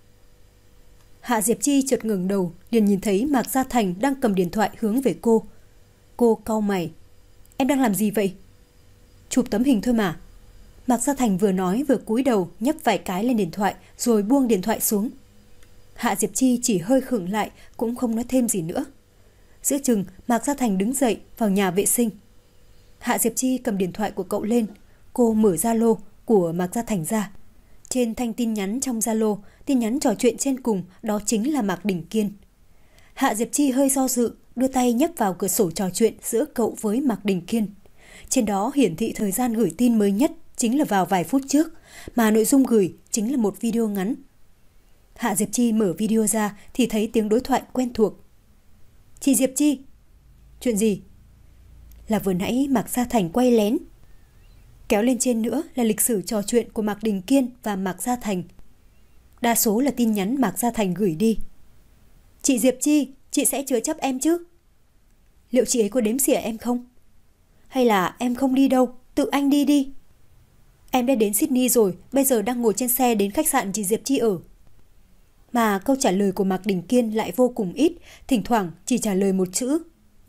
Hạ Diệp Chi chợt ngẩng đầu, liền nhìn thấy Mạc Gia Thành đang cầm điện thoại hướng về cô. Cô cau mày. Em đang làm gì vậy? Chụp tấm hình thôi mà. Mạc Gia Thành vừa nói vừa cúi đầu nhấp vài cái lên điện thoại rồi buông điện thoại xuống. Hạ Diệp Chi chỉ hơi khựng lại, cũng không nói thêm gì nữa. Giữa chừng, Mạc Gia Thành đứng dậy vào nhà vệ sinh. Hạ Diệp Chi cầm điện thoại của cậu lên. Cô mở Zalo của Mạc Gia Thành ra. Trên thanh tin nhắn trong Zalo, tin nhắn trò chuyện trên cùng đó chính là Mạc Đình Kiên. Hạ Diệp Chi hơi do dự, đưa tay nhấp vào cửa sổ trò chuyện giữa cậu với Mạc Đình Kiên. Trên đó hiển thị thời gian gửi tin mới nhất chính là vào vài phút trước, mà nội dung gửi chính là một video ngắn. Hạ Diệp Chi mở video ra thì thấy tiếng đối thoại quen thuộc. Chị Diệp Chi! Chuyện gì? Là vừa nãy Mạc Gia Thành quay lén. Kéo lên trên nữa là lịch sử trò chuyện của Mạc Đình Kiên và Mạc Gia Thành. Đa số là tin nhắn Mạc Gia Thành gửi đi. Chị Diệp Chi, chị sẽ chứa chấp em chứ? Liệu chị ấy có đếm xỉa em không? Hay là em không đi đâu, tự anh đi đi? Em đã đến Sydney rồi, bây giờ đang ngồi trên xe đến khách sạn chị Diệp Chi ở. Mà câu trả lời của Mạc Đình Kiên lại vô cùng ít, thỉnh thoảng chỉ trả lời một chữ. Ừ.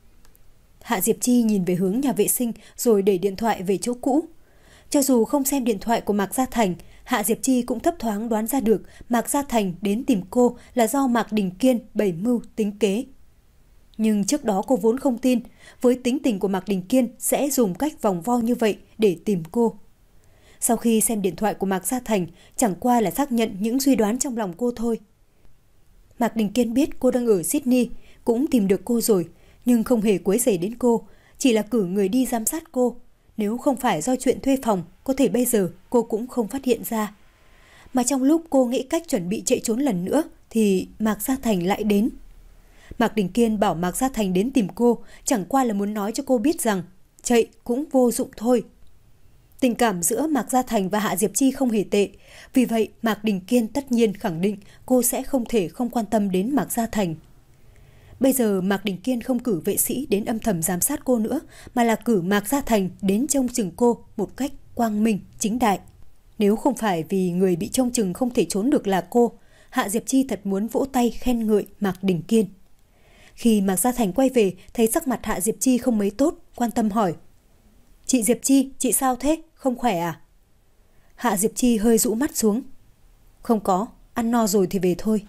Hạ Diệp Chi nhìn về hướng nhà vệ sinh rồi để điện thoại về chỗ cũ. Cho dù không xem điện thoại của Mạc Gia Thành, Hạ Diệp Chi cũng thấp thoáng đoán ra được Mạc Gia Thành đến tìm cô là do Mạc Đình Kiên bày mưu tính kế. Nhưng trước đó cô vốn không tin, với tính tình của Mạc Đình Kiên sẽ dùng cách vòng vo như vậy để tìm cô. Sau khi xem điện thoại của Mạc Gia Thành, chẳng qua là xác nhận những suy đoán trong lòng cô thôi. Mạc Đình Kiên biết cô đang ở Sydney, cũng tìm được cô rồi, nhưng không hề quấy rầy đến cô, chỉ là cử người đi giám sát cô. Nếu không phải do chuyện thuê phòng, có thể bây giờ cô cũng không phát hiện ra. Mà trong lúc cô nghĩ cách chuẩn bị chạy trốn lần nữa, thì Mạc Gia Thành lại đến. Mạc Đình Kiên bảo Mạc Gia Thành đến tìm cô, chẳng qua là muốn nói cho cô biết rằng chạy cũng vô dụng thôi. Tình cảm giữa Mạc Gia Thành và Hạ Diệp Chi không hề tệ, vì vậy Mạc Đình Kiên tất nhiên khẳng định cô sẽ không thể không quan tâm đến Mạc Gia Thành. Bây giờ Mạc Đình Kiên không cử vệ sĩ đến âm thầm giám sát cô nữa, mà là cử Mạc Gia Thành đến trông chừng cô một cách quang minh, chính đại. Nếu không phải vì người bị trông chừng không thể trốn được là cô, Hạ Diệp Chi thật muốn vỗ tay khen ngợi Mạc Đình Kiên. Khi Mạc Gia Thành quay về, thấy sắc mặt Hạ Diệp Chi không mấy tốt, quan tâm hỏi. Chị Diệp Chi, chị sao thế? Không khỏe à? Hạ Diệp Chi hơi rũ mắt xuống. Không có, ăn no rồi thì về thôi.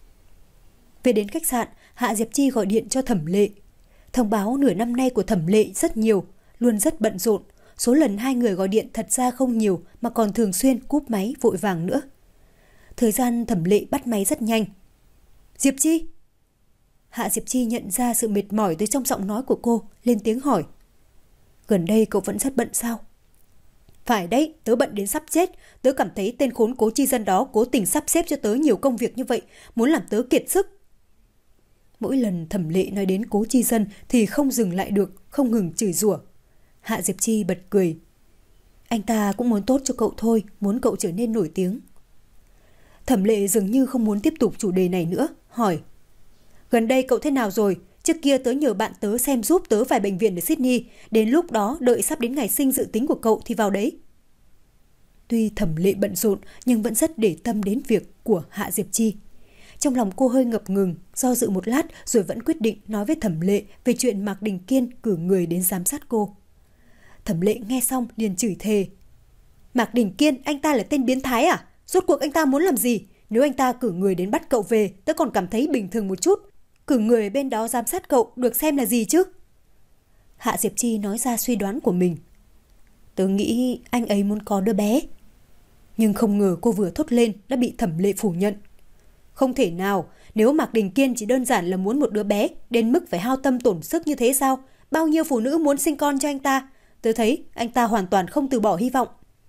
Về đến khách sạn, Hạ Diệp Chi gọi điện cho Thẩm Lệ. Thông báo nửa năm nay của Thẩm Lệ rất nhiều, luôn rất bận rộn. số lần hai người gọi điện thật ra không nhiều mà còn thường xuyên cúp máy vội vàng nữa. Thời gian Thẩm Lệ bắt máy rất nhanh. Diệp Chi. Hạ Diệp Chi nhận ra sự mệt mỏi từ trong giọng nói của cô, lên tiếng hỏi. Gần đây cậu vẫn rất bận sao? Phải đấy, tớ bận đến sắp chết. Tớ cảm thấy tên khốn Cố Chi Dân đó cố tình sắp xếp cho tớ nhiều công việc như vậy, muốn làm tớ kiệt sức. Mỗi lần Thẩm Lệ nói đến Cố Chi Dân thì không dừng lại được, không ngừng chửi rủa. Hạ Diệp Chi bật cười. Anh ta cũng muốn tốt cho cậu thôi, muốn cậu trở nên nổi tiếng. Thẩm Lệ dường như không muốn tiếp tục chủ đề này nữa, hỏi. Gần đây cậu thế nào rồi? Trước kia tớ nhờ bạn tớ xem giúp tớ vài bệnh viện ở Sydney, đến lúc đó đợi sắp đến ngày sinh dự tính của cậu thì vào đấy. Tuy Thẩm Lệ bận rộn nhưng vẫn rất để tâm đến việc của Hạ Diệp Chi. Trong lòng cô hơi ngập ngừng, do dự một lát rồi vẫn quyết định nói với Thẩm Lệ về chuyện Mạc Đình Kiên cử người đến giám sát cô. Thẩm Lệ nghe xong liền chửi thề. Mạc Đình Kiên, anh ta là tên biến thái à? Rốt cuộc anh ta muốn làm gì? Nếu anh ta cử người đến bắt cậu về, tớ còn cảm thấy bình thường một chút. Cử người bên đó giám sát cậu được xem là gì chứ? Hạ Diệp Chi nói ra suy đoán của mình. Tớ nghĩ anh ấy muốn có đứa bé. Nhưng không ngờ cô vừa thốt lên đã bị Thẩm Lệ phủ nhận. Không thể nào, nếu Mạc Đình Kiên chỉ đơn giản là muốn một đứa bé, đến mức phải hao tâm tổn sức như thế sao? Bao nhiêu phụ nữ muốn sinh con cho anh ta? Tớ thấy anh ta hoàn toàn không từ bỏ hy vọng.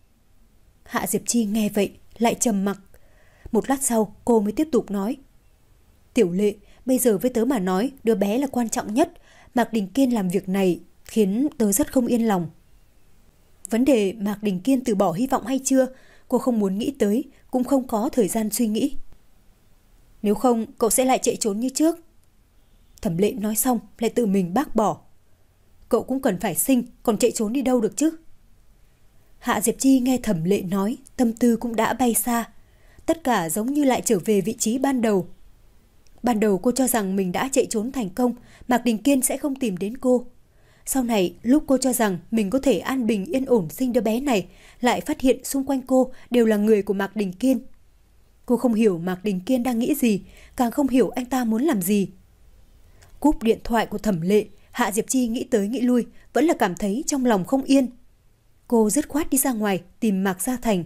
Hạ Diệp Chi nghe vậy, lại trầm mặc. Một lát sau, cô mới tiếp tục nói. Tiểu Lệ, bây giờ với tớ mà nói, đứa bé là quan trọng nhất. Mạc Đình Kiên làm việc này khiến tớ rất không yên lòng. Vấn đề Mạc Đình Kiên từ bỏ hy vọng hay chưa, cô không muốn nghĩ tới, cũng không có thời gian suy nghĩ. Nếu không, cậu sẽ lại chạy trốn như trước. Thẩm Lệ nói xong, lại tự mình bác bỏ. Cậu cũng cần phải sinh, còn chạy trốn đi đâu được chứ? Hạ Diệp Chi nghe Thẩm Lệ nói, tâm tư cũng đã bay xa. Tất cả giống như lại trở về vị trí ban đầu. Ban đầu cô cho rằng mình đã chạy trốn thành công, Mạc Đình Kiên sẽ không tìm đến cô. Sau này, lúc cô cho rằng mình có thể an bình yên ổn sinh đứa bé này, lại phát hiện xung quanh cô đều là người của Mạc Đình Kiên. Cô không hiểu Mạc Đình Kiên đang nghĩ gì, càng không hiểu anh ta muốn làm gì. Cúp điện thoại của Thẩm Lệ, Hạ Diệp Chi nghĩ tới nghĩ lui, vẫn là cảm thấy trong lòng không yên. Cô dứt khoát đi ra ngoài tìm Mạc Gia Thành.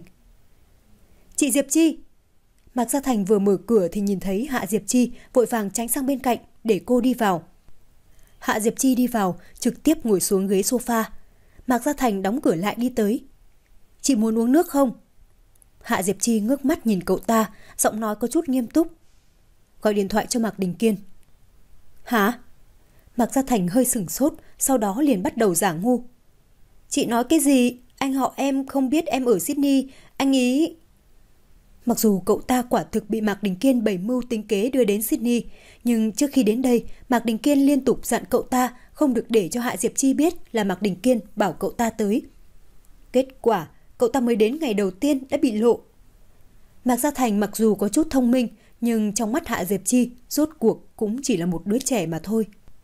Chị Diệp Chi! Mạc Gia Thành vừa mở cửa thì nhìn thấy Hạ Diệp Chi, vội vàng tránh sang bên cạnh để cô đi vào. Hạ Diệp Chi đi vào, trực tiếp ngồi xuống ghế sofa. Mạc Gia Thành đóng cửa lại đi tới. Chị muốn uống nước không? Hạ Diệp Chi ngước mắt nhìn cậu ta, giọng nói có chút nghiêm túc. Gọi điện thoại cho Mạc Đình Kiên. Hả? Mạc Gia Thành hơi sửng sốt, sau đó liền bắt đầu giả ngu. Chị nói cái gì? Anh họ em không biết em ở Sydney, anh ý... Mặc dù cậu ta quả thực bị Mạc Đình Kiên bày mưu tính kế đưa đến Sydney, nhưng trước khi đến đây, Mạc Đình Kiên liên tục dặn cậu ta không được để cho Hạ Diệp Chi biết là Mạc Đình Kiên bảo cậu ta tới. Kết quả, cậu ta mới đến ngày đầu tiên đã bị lộ. Mạc Gia Thành mặc dù có chút thông minh, nhưng trong mắt Hạ Diệp Chi, rốt cuộc cũng chỉ là một đứa trẻ mà thôi.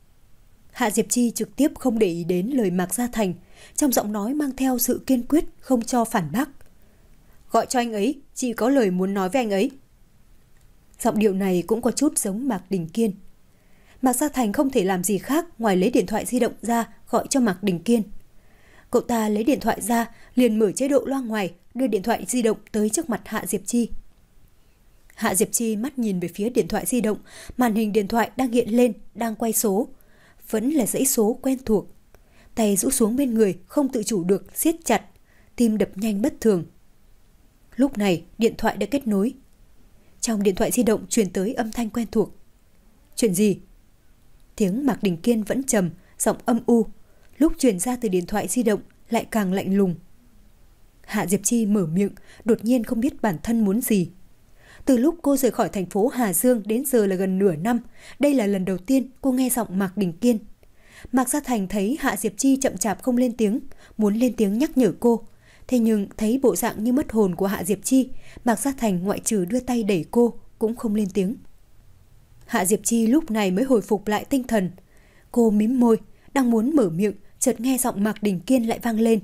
Hạ Diệp Chi trực tiếp không để ý đến lời Mạc Gia Thành, trong giọng nói mang theo sự kiên quyết không cho phản bác. Gọi cho anh ấy, chị có lời muốn nói với anh ấy. Giọng điệu này cũng có chút giống Mạc Đình Kiên. Mạc Gia Thành không thể làm gì khác ngoài lấy điện thoại di động ra gọi cho Mạc Đình Kiên. Cậu ta lấy điện thoại ra, liền mở chế độ loa ngoài, đưa điện thoại di động tới trước mặt Hạ Diệp Chi. Hạ Diệp Chi mắt nhìn về phía điện thoại di động, màn hình điện thoại đang hiện lên, đang quay số. Vẫn là dãy số quen thuộc. Tay rũ xuống bên người, không tự chủ được, siết chặt, tim đập nhanh bất thường. Lúc này, điện thoại đã kết nối. Trong điện thoại di động truyền tới âm thanh quen thuộc. Chuyện gì? Tiếng Mạc Đình Kiên vẫn trầm, giọng âm u. Lúc truyền ra từ điện thoại di động lại càng lạnh lùng. Hạ Diệp Chi mở miệng, đột nhiên không biết bản thân muốn gì. Từ lúc cô rời khỏi thành phố Hà Dương đến giờ là gần nửa năm. Đây là lần đầu tiên cô nghe giọng Mạc Đình Kiên. Mạc Gia Thành thấy Hạ Diệp Chi chậm chạp không lên tiếng, muốn lên tiếng nhắc nhở cô. Thế nhưng thấy bộ dạng như mất hồn của Hạ Diệp Chi, Mạc Gia Thành ngoại trừ đưa tay đẩy cô cũng không lên tiếng. Hạ Diệp Chi lúc này mới hồi phục lại tinh thần. Cô mím môi, đang muốn mở miệng, chợt nghe giọng Mạc Đình Kiên lại vang lên.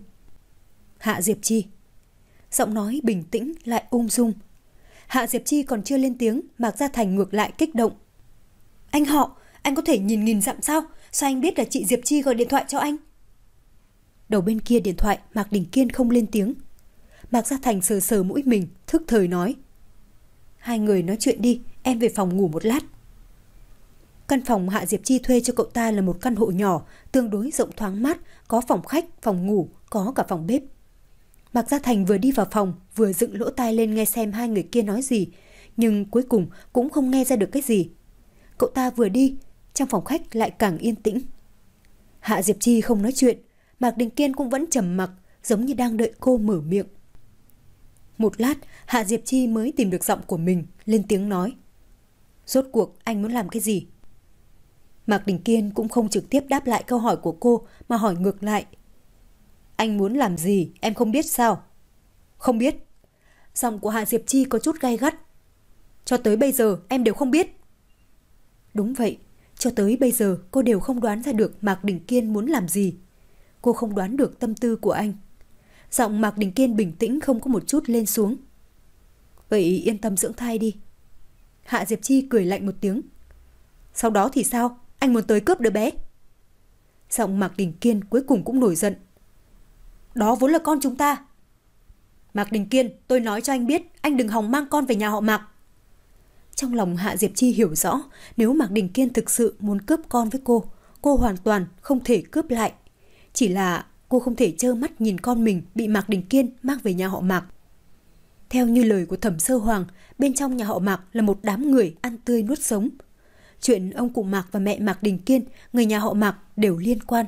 Hạ Diệp Chi. Giọng nói bình tĩnh lại ung dung. Hạ Diệp Chi còn chưa lên tiếng, Mạc Gia Thành ngược lại kích động. Anh họ, anh có thể nhìn nghìn dặm sao? Sao anh biết là chị Diệp Chi gọi điện thoại cho anh? Đầu bên kia điện thoại Mạc Đình Kiên không lên tiếng. Mạc Gia Thành sờ sờ mũi mình, thức thời nói: Hai người nói chuyện đi, em về phòng ngủ một lát. Căn phòng Hạ Diệp Chi thuê cho cậu ta là một căn hộ nhỏ, tương đối rộng thoáng mát, có phòng khách, phòng ngủ, có cả phòng bếp. Mạc Gia Thành vừa đi vào phòng, vừa dựng lỗ tai lên nghe xem hai người kia nói gì, nhưng cuối cùng cũng không nghe ra được cái gì. Cậu ta vừa đi, trong phòng khách lại càng yên tĩnh. Hạ Diệp Chi không nói chuyện, Mạc Đình Kiên cũng vẫn trầm mặc, giống như đang đợi cô mở miệng. Một lát, Hạ Diệp Chi mới tìm được giọng của mình, lên tiếng nói: Rốt cuộc anh muốn làm cái gì? Mạc Đình Kiên cũng không trực tiếp đáp lại câu hỏi của cô, mà hỏi ngược lại: Anh muốn làm gì, em không biết sao? Không biết. Giọng của Hạ Diệp Chi có chút gay gắt. Cho tới bây giờ em đều không biết. Đúng vậy, cho tới bây giờ cô đều không đoán ra được Mạc Đình Kiên muốn làm gì. Cô không đoán được tâm tư của anh. Giọng Mạc Đình Kiên bình tĩnh, không có một chút lên xuống. Vậy yên tâm dưỡng thai đi. Hạ Diệp Chi cười lạnh một tiếng. Sau đó thì sao? Anh muốn tới cướp đứa bé? Giọng Mạc Đình Kiên cuối cùng cũng nổi giận. Đó vốn là con chúng ta. Mạc Đình Kiên, tôi nói cho anh biết, anh đừng hòng mang con về nhà họ Mạc. Trong lòng Hạ Diệp Chi hiểu rõ, nếu Mạc Đình Kiên thực sự muốn cướp con với cô, cô hoàn toàn không thể cướp lại. Chỉ là cô không thể trơ mắt nhìn con mình bị Mạc Đình Kiên mang về nhà họ Mạc. Theo như lời của Thẩm Sơ Hoàng, bên trong nhà họ Mạc là một đám người ăn tươi nuốt sống. Chuyện ông cụ Mạc và mẹ Mạc Đình Kiên, người nhà họ Mạc đều liên quan.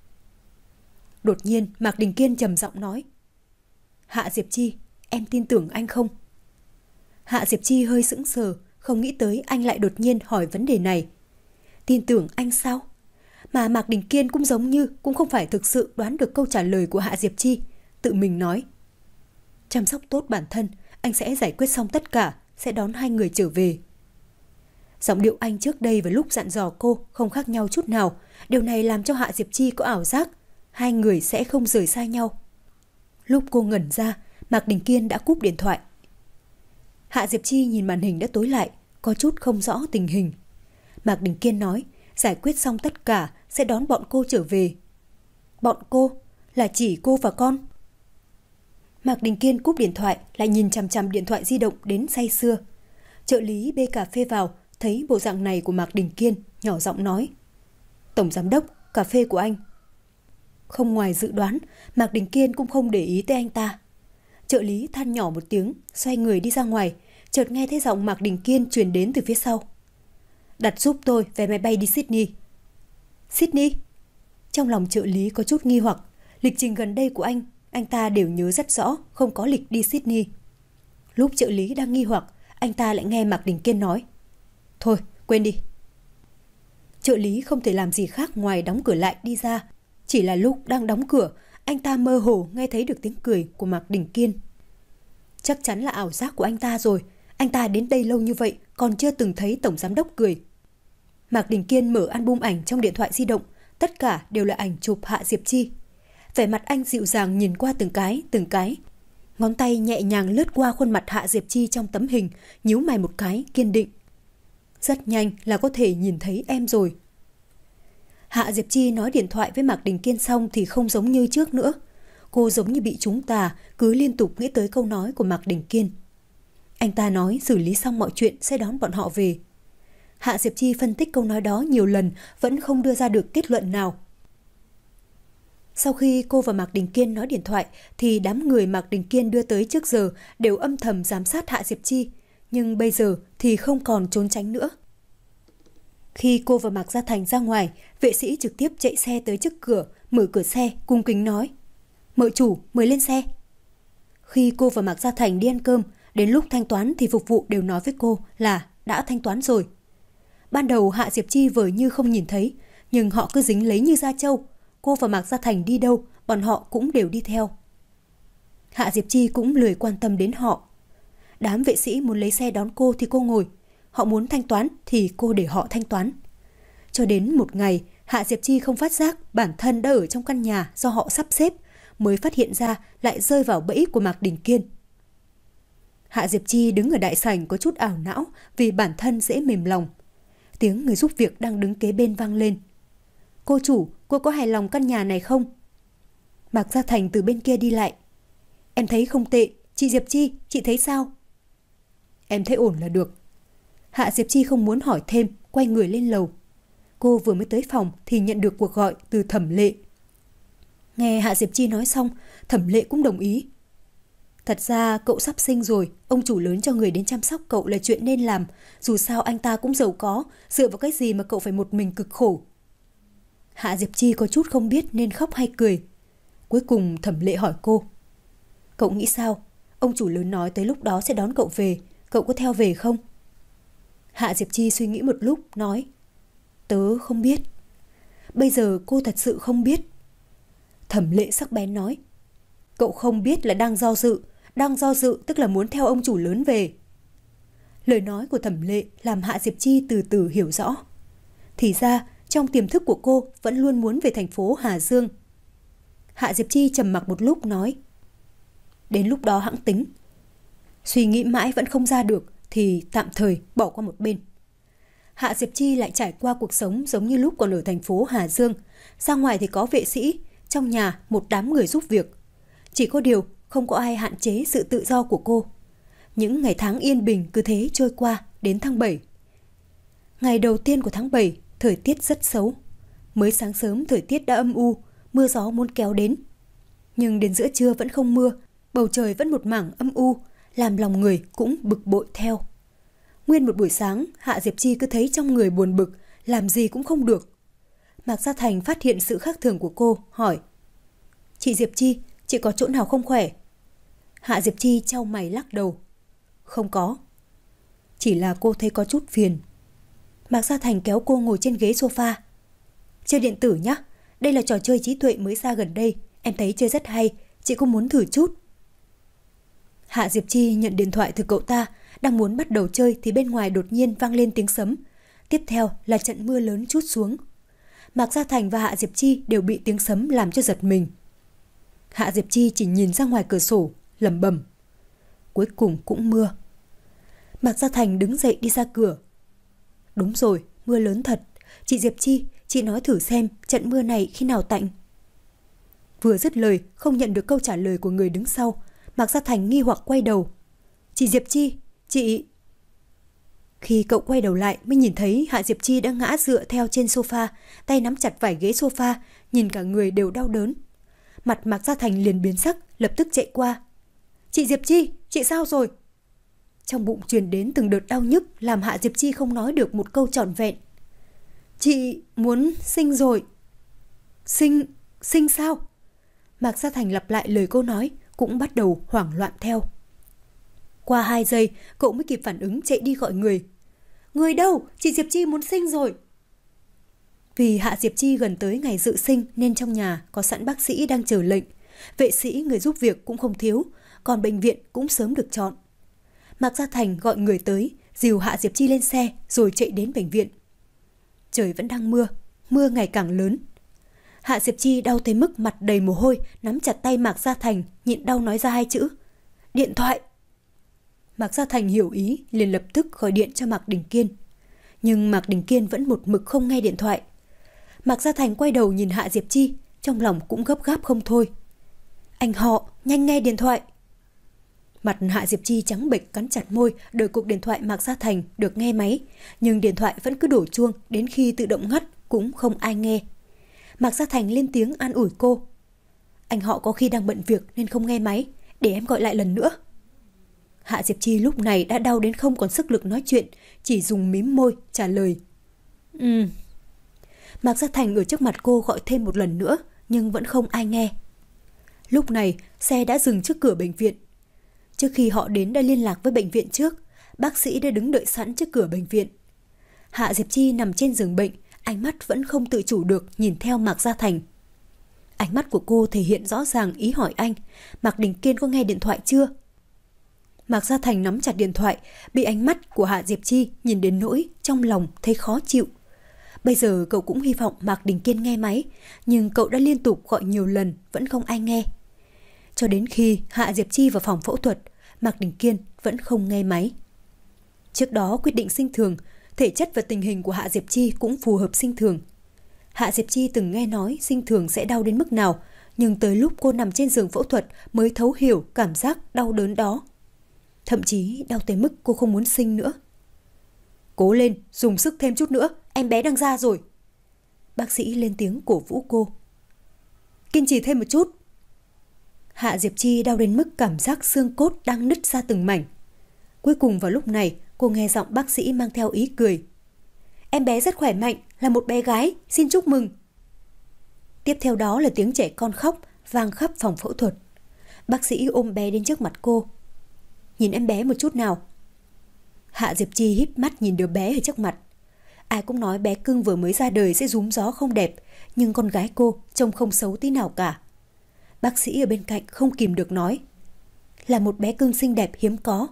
Đột nhiên Mạc Đình Kiên trầm giọng nói: Hạ Diệp Chi, em tin tưởng anh không? Hạ Diệp Chi hơi sững sờ, không nghĩ tới anh lại đột nhiên hỏi vấn đề này. Tin tưởng anh sao? Mà Mạc Đình Kiên cũng giống như cũng không phải thực sự đoán được câu trả lời của Hạ Diệp Chi, tự mình nói: Chăm sóc tốt bản thân, anh sẽ giải quyết xong tất cả, sẽ đón hai người trở về. Giọng điệu anh trước đây và lúc dặn dò cô không khác nhau chút nào. Điều này làm cho Hạ Diệp Chi có ảo giác hai người sẽ không rời xa nhau. Lúc cô ngẩn ra, Mạc Đình Kiên đã cúp điện thoại. Hạ Diệp Chi nhìn màn hình đã tối lại, có chút không rõ tình hình. Mạc Đình Kiên nói giải quyết xong tất cả sẽ đón bọn cô trở về. Bọn cô là chỉ cô và con. Mạc Đình Kiên cúp điện thoại, lại nhìn chằm chằm điện thoại di động đến say sưa. Trợ lý bê cà phê vào, thấy bộ dạng này của Mạc Đình Kiên, nhỏ giọng nói: Tổng giám đốc, cà phê của anh. Không ngoài dự đoán, Mạc Đình Kiên cũng không để ý tới anh ta. Trợ lý than nhỏ một tiếng, xoay người đi ra ngoài, chợt nghe thấy giọng Mạc Đình Kiên truyền đến từ phía sau: Đặt giúp tôi vé máy bay đi Sydney. Sydney? Trong lòng trợ lý có chút nghi hoặc, lịch trình gần đây của anh, anh ta đều nhớ rất rõ, không có lịch đi Sydney. Lúc trợ lý đang nghi hoặc, anh ta lại nghe Mạc Đình Kiên nói: Thôi, quên đi. Trợ lý không thể làm gì khác ngoài đóng cửa lại đi ra. Chỉ là lúc đang đóng cửa, anh ta mơ hồ nghe thấy được tiếng cười của Mạc Đình Kiên. Chắc chắn là ảo giác của anh ta rồi. Anh ta đến đây lâu như vậy còn chưa từng thấy tổng giám đốc cười. Mạc Đình Kiên mở album ảnh trong điện thoại di động, tất cả đều là ảnh chụp Hạ Diệp Chi. Vẻ mặt anh dịu dàng nhìn qua từng cái, từng cái. Ngón tay nhẹ nhàng lướt qua khuôn mặt Hạ Diệp Chi trong tấm hình, nhíu mày một cái, kiên định. Rất nhanh là có thể nhìn thấy em rồi. Hạ Diệp Chi nói điện thoại với Mạc Đình Kiên xong thì không giống như trước nữa. Cô giống như bị trúng tà, cứ liên tục nghĩ tới câu nói của Mạc Đình Kiên. Anh ta nói xử lý xong mọi chuyện sẽ đón bọn họ về. Hạ Diệp Chi phân tích câu nói đó nhiều lần, vẫn không đưa ra được kết luận nào. Sau khi cô và Mạc Đình Kiên nói điện thoại thì đám người Mạc Đình Kiên đưa tới trước giờ đều âm thầm giám sát Hạ Diệp Chi, nhưng bây giờ thì không còn trốn tránh nữa. Khi cô và Mạc Gia Thành ra ngoài, vệ sĩ trực tiếp chạy xe tới trước cửa, mở cửa xe, cung kính nói: Mợ chủ, mời lên xe. Khi cô và Mạc Gia Thành đi ăn cơm, đến lúc thanh toán thì phục vụ đều nói với cô là đã thanh toán rồi. Ban đầu Hạ Diệp Chi vờ như không nhìn thấy, nhưng họ cứ dính lấy như da trâu. Cô và Mạc Gia Thành đi đâu, bọn họ cũng đều đi theo. Hạ Diệp Chi cũng lười quan tâm đến họ. Đám vệ sĩ muốn lấy xe đón cô thì cô ngồi, họ muốn thanh toán thì cô để họ thanh toán. Cho đến một ngày, Hạ Diệp Chi không phát giác bản thân đã ở trong căn nhà do họ sắp xếp, mới phát hiện ra lại rơi vào bẫy của Mạc Đình Kiên. Hạ Diệp Chi đứng ở đại sảnh có chút ảo não vì bản thân dễ mềm lòng. Tiếng người giúp việc đang đứng kế bên vang lên: Cô chủ, cô có hài lòng căn nhà này không? Mạc Gia Thành từ bên kia đi lại. Em thấy không tệ, chị Diệp Chi, chị thấy sao? Em thấy ổn là được. Hạ Diệp Chi không muốn hỏi thêm, quay người lên lầu. Cô vừa mới tới phòng thì nhận được cuộc gọi từ Thẩm Lệ. Nghe Hạ Diệp Chi nói xong, Thẩm Lệ cũng đồng ý. Thật ra cậu sắp sinh rồi, ông chủ lớn cho người đến chăm sóc cậu là chuyện nên làm. Dù sao anh ta cũng giàu có, dựa vào cái gì mà cậu phải một mình cực khổ. Hạ Diệp Chi có chút không biết nên khóc hay cười. Cuối cùng Thẩm Lệ hỏi cô. Cậu nghĩ sao? Ông chủ lớn nói tới lúc đó sẽ đón cậu về, cậu có theo về không? Hạ Diệp Chi suy nghĩ một lúc, nói. Tớ không biết. Bây giờ cô thật sự không biết. Thẩm Lệ sắc bén nói. Cậu không biết là đang do dự. Đang do dự tức là muốn theo ông chủ lớn về. Lời nói của Thẩm Lệ làm Hạ Diệp Chi từ từ hiểu rõ. Thì ra trong tiềm thức của cô vẫn luôn muốn về thành phố Hà Dương. Hạ Diệp Chi trầm mặc một lúc nói. Đến lúc đó hẵng tính. Suy nghĩ mãi vẫn không ra được thì tạm thời bỏ qua một bên. Hạ Diệp Chi lại trải qua cuộc sống giống như lúc còn ở thành phố Hà Dương. Ra ngoài thì có vệ sĩ, trong nhà một đám người giúp việc. Chỉ có điều không có ai hạn chế sự tự do của cô. Những ngày tháng yên bình cứ thế trôi qua đến tháng bảy. Ngày đầu tiên của tháng bảy, thời tiết rất xấu. Mới sáng sớm thời tiết đã âm u, mưa gió muốn kéo đến. Nhưng đến giữa trưa vẫn không mưa, bầu trời vẫn một mảng âm u, làm lòng người cũng bực bội theo. Nguyên một buổi sáng, Hạ Diệp Chi cứ thấy trong người buồn bực, làm gì cũng không được. Mạc Gia Thành phát hiện sự khác thường của cô, hỏi. Chị Diệp Chi, chị có chỗ nào không khỏe? Hạ Diệp Chi chau mày lắc đầu. Không có. Chỉ là cô thấy có chút phiền. Mạc Gia Thành kéo cô ngồi trên ghế sofa. Chơi điện tử nhé. Đây là trò chơi trí tuệ mới ra gần đây. Em thấy chơi rất hay. Chị cũng muốn thử chút. Hạ Diệp Chi nhận điện thoại từ cậu ta. Đang muốn bắt đầu chơi thì bên ngoài đột nhiên vang lên tiếng sấm. Tiếp theo là trận mưa lớn trút xuống. Mạc Gia Thành và Hạ Diệp Chi đều bị tiếng sấm làm cho giật mình. Hạ Diệp Chi chỉ nhìn ra ngoài cửa sổ, lẩm bẩm. Cuối cùng cũng mưa. Mạc Gia Thành đứng dậy đi ra cửa. Đúng rồi, mưa lớn thật. Chị Diệp Chi, chị nói thử xem trận mưa này khi nào tạnh. Vừa dứt lời, không nhận được câu trả lời của người đứng sau. Mạc Gia Thành nghi hoặc quay đầu. Chị Diệp Chi, chị... Khi cậu quay đầu lại mới nhìn thấy Hạ Diệp Chi đã ngã dựa theo trên sofa, tay nắm chặt vải ghế sofa, nhìn cả người đều đau đớn. Mặt Mạc Gia Thành liền biến sắc, lập tức chạy qua. Chị Diệp Chi, chị sao rồi? Trong bụng truyền đến từng đợt đau nhức làm Hạ Diệp Chi không nói được một câu trọn vẹn. Chị muốn sinh rồi. Sinh, sinh sao? Mạc Gia Thành lặp lại lời cô nói, cũng bắt đầu hoảng loạn theo. Qua hai giây, cậu mới kịp phản ứng chạy đi gọi người. Người đâu? Chị Diệp Chi muốn sinh rồi. Vì Hạ Diệp Chi gần tới ngày dự sinh nên trong nhà có sẵn bác sĩ đang chờ lệnh. Vệ sĩ, người giúp việc cũng không thiếu, còn bệnh viện cũng sớm được chọn. Mạc Gia Thành gọi người tới, dìu Hạ Diệp Chi lên xe rồi chạy đến bệnh viện. Trời vẫn đang mưa, mưa ngày càng lớn. Hạ Diệp Chi đau tới mức mặt đầy mồ hôi, nắm chặt tay Mạc Gia Thành, nhịn đau nói ra hai chữ. Điện thoại. Mạc Gia Thành hiểu ý, liền lập tức gọi điện cho Mạc Đình Kiên. Nhưng Mạc Đình Kiên vẫn một mực không nghe điện thoại. Mạc Gia Thành quay đầu nhìn Hạ Diệp Chi, trong lòng cũng gấp gáp không thôi. Anh họ, nhanh nghe điện thoại. Mặt Hạ Diệp Chi trắng bệch cắn chặt môi, đợi cuộc điện thoại Mạc Gia Thành được nghe máy. Nhưng điện thoại vẫn cứ đổ chuông, đến khi tự động ngắt cũng không ai nghe. Mạc Gia Thành lên tiếng an ủi cô. Anh họ có khi đang bận việc nên không nghe máy, để em gọi lại lần nữa. Hạ Diệp Chi lúc này đã đau đến không còn sức lực nói chuyện, chỉ dùng mím môi trả lời. Ừ. Mạc Gia Thành ở trước mặt cô gọi thêm một lần nữa, nhưng vẫn không ai nghe. Lúc này, xe đã dừng trước cửa bệnh viện. Trước khi họ đến đã liên lạc với bệnh viện trước, bác sĩ đã đứng đợi sẵn trước cửa bệnh viện. Hạ Diệp Chi nằm trên giường bệnh, ánh mắt vẫn không tự chủ được nhìn theo Mạc Gia Thành. Ánh mắt của cô thể hiện rõ ràng ý hỏi anh, Mạc Đình Kiên có nghe điện thoại chưa? Mạc Gia Thành nắm chặt điện thoại, bị ánh mắt của Hạ Diệp Chi nhìn đến nỗi trong lòng thấy khó chịu. Bây giờ cậu cũng hy vọng Mạc Đình Kiên nghe máy, nhưng cậu đã liên tục gọi nhiều lần vẫn không ai nghe. Cho đến khi Hạ Diệp Chi vào phòng phẫu thuật, Mạc Đình Kiên vẫn không nghe máy. Trước đó quyết định sinh thường, thể chất và tình hình của Hạ Diệp Chi cũng phù hợp sinh thường. Hạ Diệp Chi từng nghe nói sinh thường sẽ đau đến mức nào, Nhưng tới lúc cô nằm trên giường phẫu thuật mới thấu hiểu cảm giác đau đớn đó. Thậm chí đau tới mức cô không muốn sinh nữa. Cố lên, dùng sức thêm chút nữa, em bé đang ra rồi. Bác sĩ lên tiếng cổ vũ cô. Kiên trì thêm một chút. Hạ Diệp Chi đau đến mức cảm giác xương cốt đang nứt ra từng mảnh. Cuối cùng vào lúc này, cô nghe giọng bác sĩ mang theo ý cười. Em bé rất khỏe mạnh, là một bé gái, xin chúc mừng. Tiếp theo đó là tiếng trẻ con khóc vang khắp phòng phẫu thuật. Bác sĩ ôm bé đến trước mặt cô. Nhìn em bé một chút nào. Hạ Diệp Chi híp mắt nhìn đứa bé ở trước mặt. Ai cũng nói bé cưng vừa mới ra đời sẽ rúm gió không đẹp, nhưng con gái cô trông không xấu tí nào cả. Bác sĩ ở bên cạnh không kìm được nói. Là một bé cưng xinh đẹp hiếm có.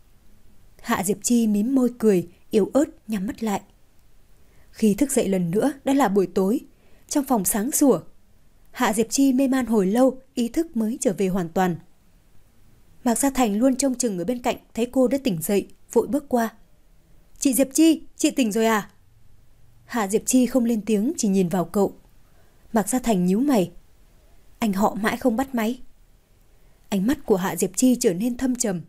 Hạ Diệp Chi mím môi cười, yếu ớt nhắm mắt lại. Khi thức dậy lần nữa đã là buổi tối. Trong phòng sáng sủa, Hạ Diệp Chi mê man hồi lâu, ý thức mới trở về hoàn toàn. Mạc Gia Thành luôn trông chừng ở bên cạnh, thấy cô đã tỉnh dậy, vội bước qua. Chị Diệp Chi, chị tỉnh rồi à? Hạ Diệp Chi không lên tiếng, chỉ nhìn vào cậu. Mạc Gia Thành nhíu mày. Anh họ mãi không bắt máy. Ánh mắt của Hạ Diệp Chi trở nên thâm trầm.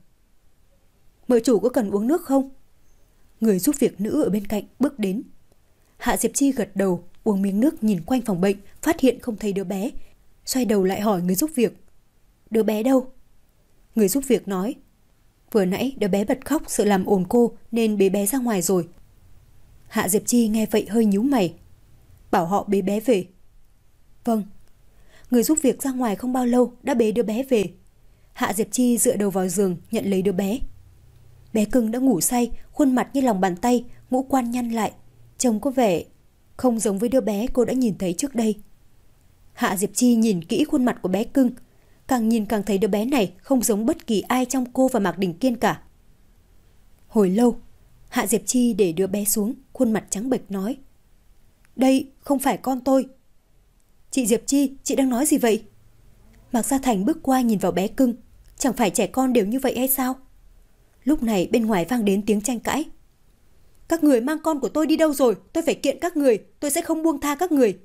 Mợ chủ có cần uống nước không? Người giúp việc nữ ở bên cạnh bước đến. Hạ Diệp Chi gật đầu, uống miếng nước nhìn quanh phòng bệnh, phát hiện không thấy đứa bé. Xoay đầu lại hỏi người giúp việc. Đứa bé đâu? Người giúp việc nói. Vừa nãy đứa bé bật khóc sợ làm ồn cô nên bế bé ra ngoài rồi. Hạ Diệp Chi nghe vậy hơi nhíu mày. Bảo họ bế bé về. Vâng. Người giúp việc ra ngoài không bao lâu đã bế đứa bé về. Hạ Diệp Chi dựa đầu vào giường nhận lấy đứa bé. Bé cưng đã ngủ say, khuôn mặt như lòng bàn tay, ngũ quan nhăn lại. Trông có vẻ không giống với đứa bé cô đã nhìn thấy trước đây. Hạ Diệp Chi nhìn kỹ khuôn mặt của bé cưng. Càng nhìn càng thấy đứa bé này không giống bất kỳ ai trong cô và Mạc Đình Kiên cả. Hồi lâu, Hạ Diệp Chi để đứa bé xuống, khuôn mặt trắng bệch nói. Đây không phải con tôi. Chị Diệp Chi, chị đang nói gì vậy? Mạc Gia Thành bước qua nhìn vào bé cưng. Chẳng phải trẻ con đều như vậy hay sao? Lúc này bên ngoài vang đến tiếng tranh cãi. Các người mang con của tôi đi đâu rồi? Tôi phải kiện các người, tôi sẽ không buông tha các người.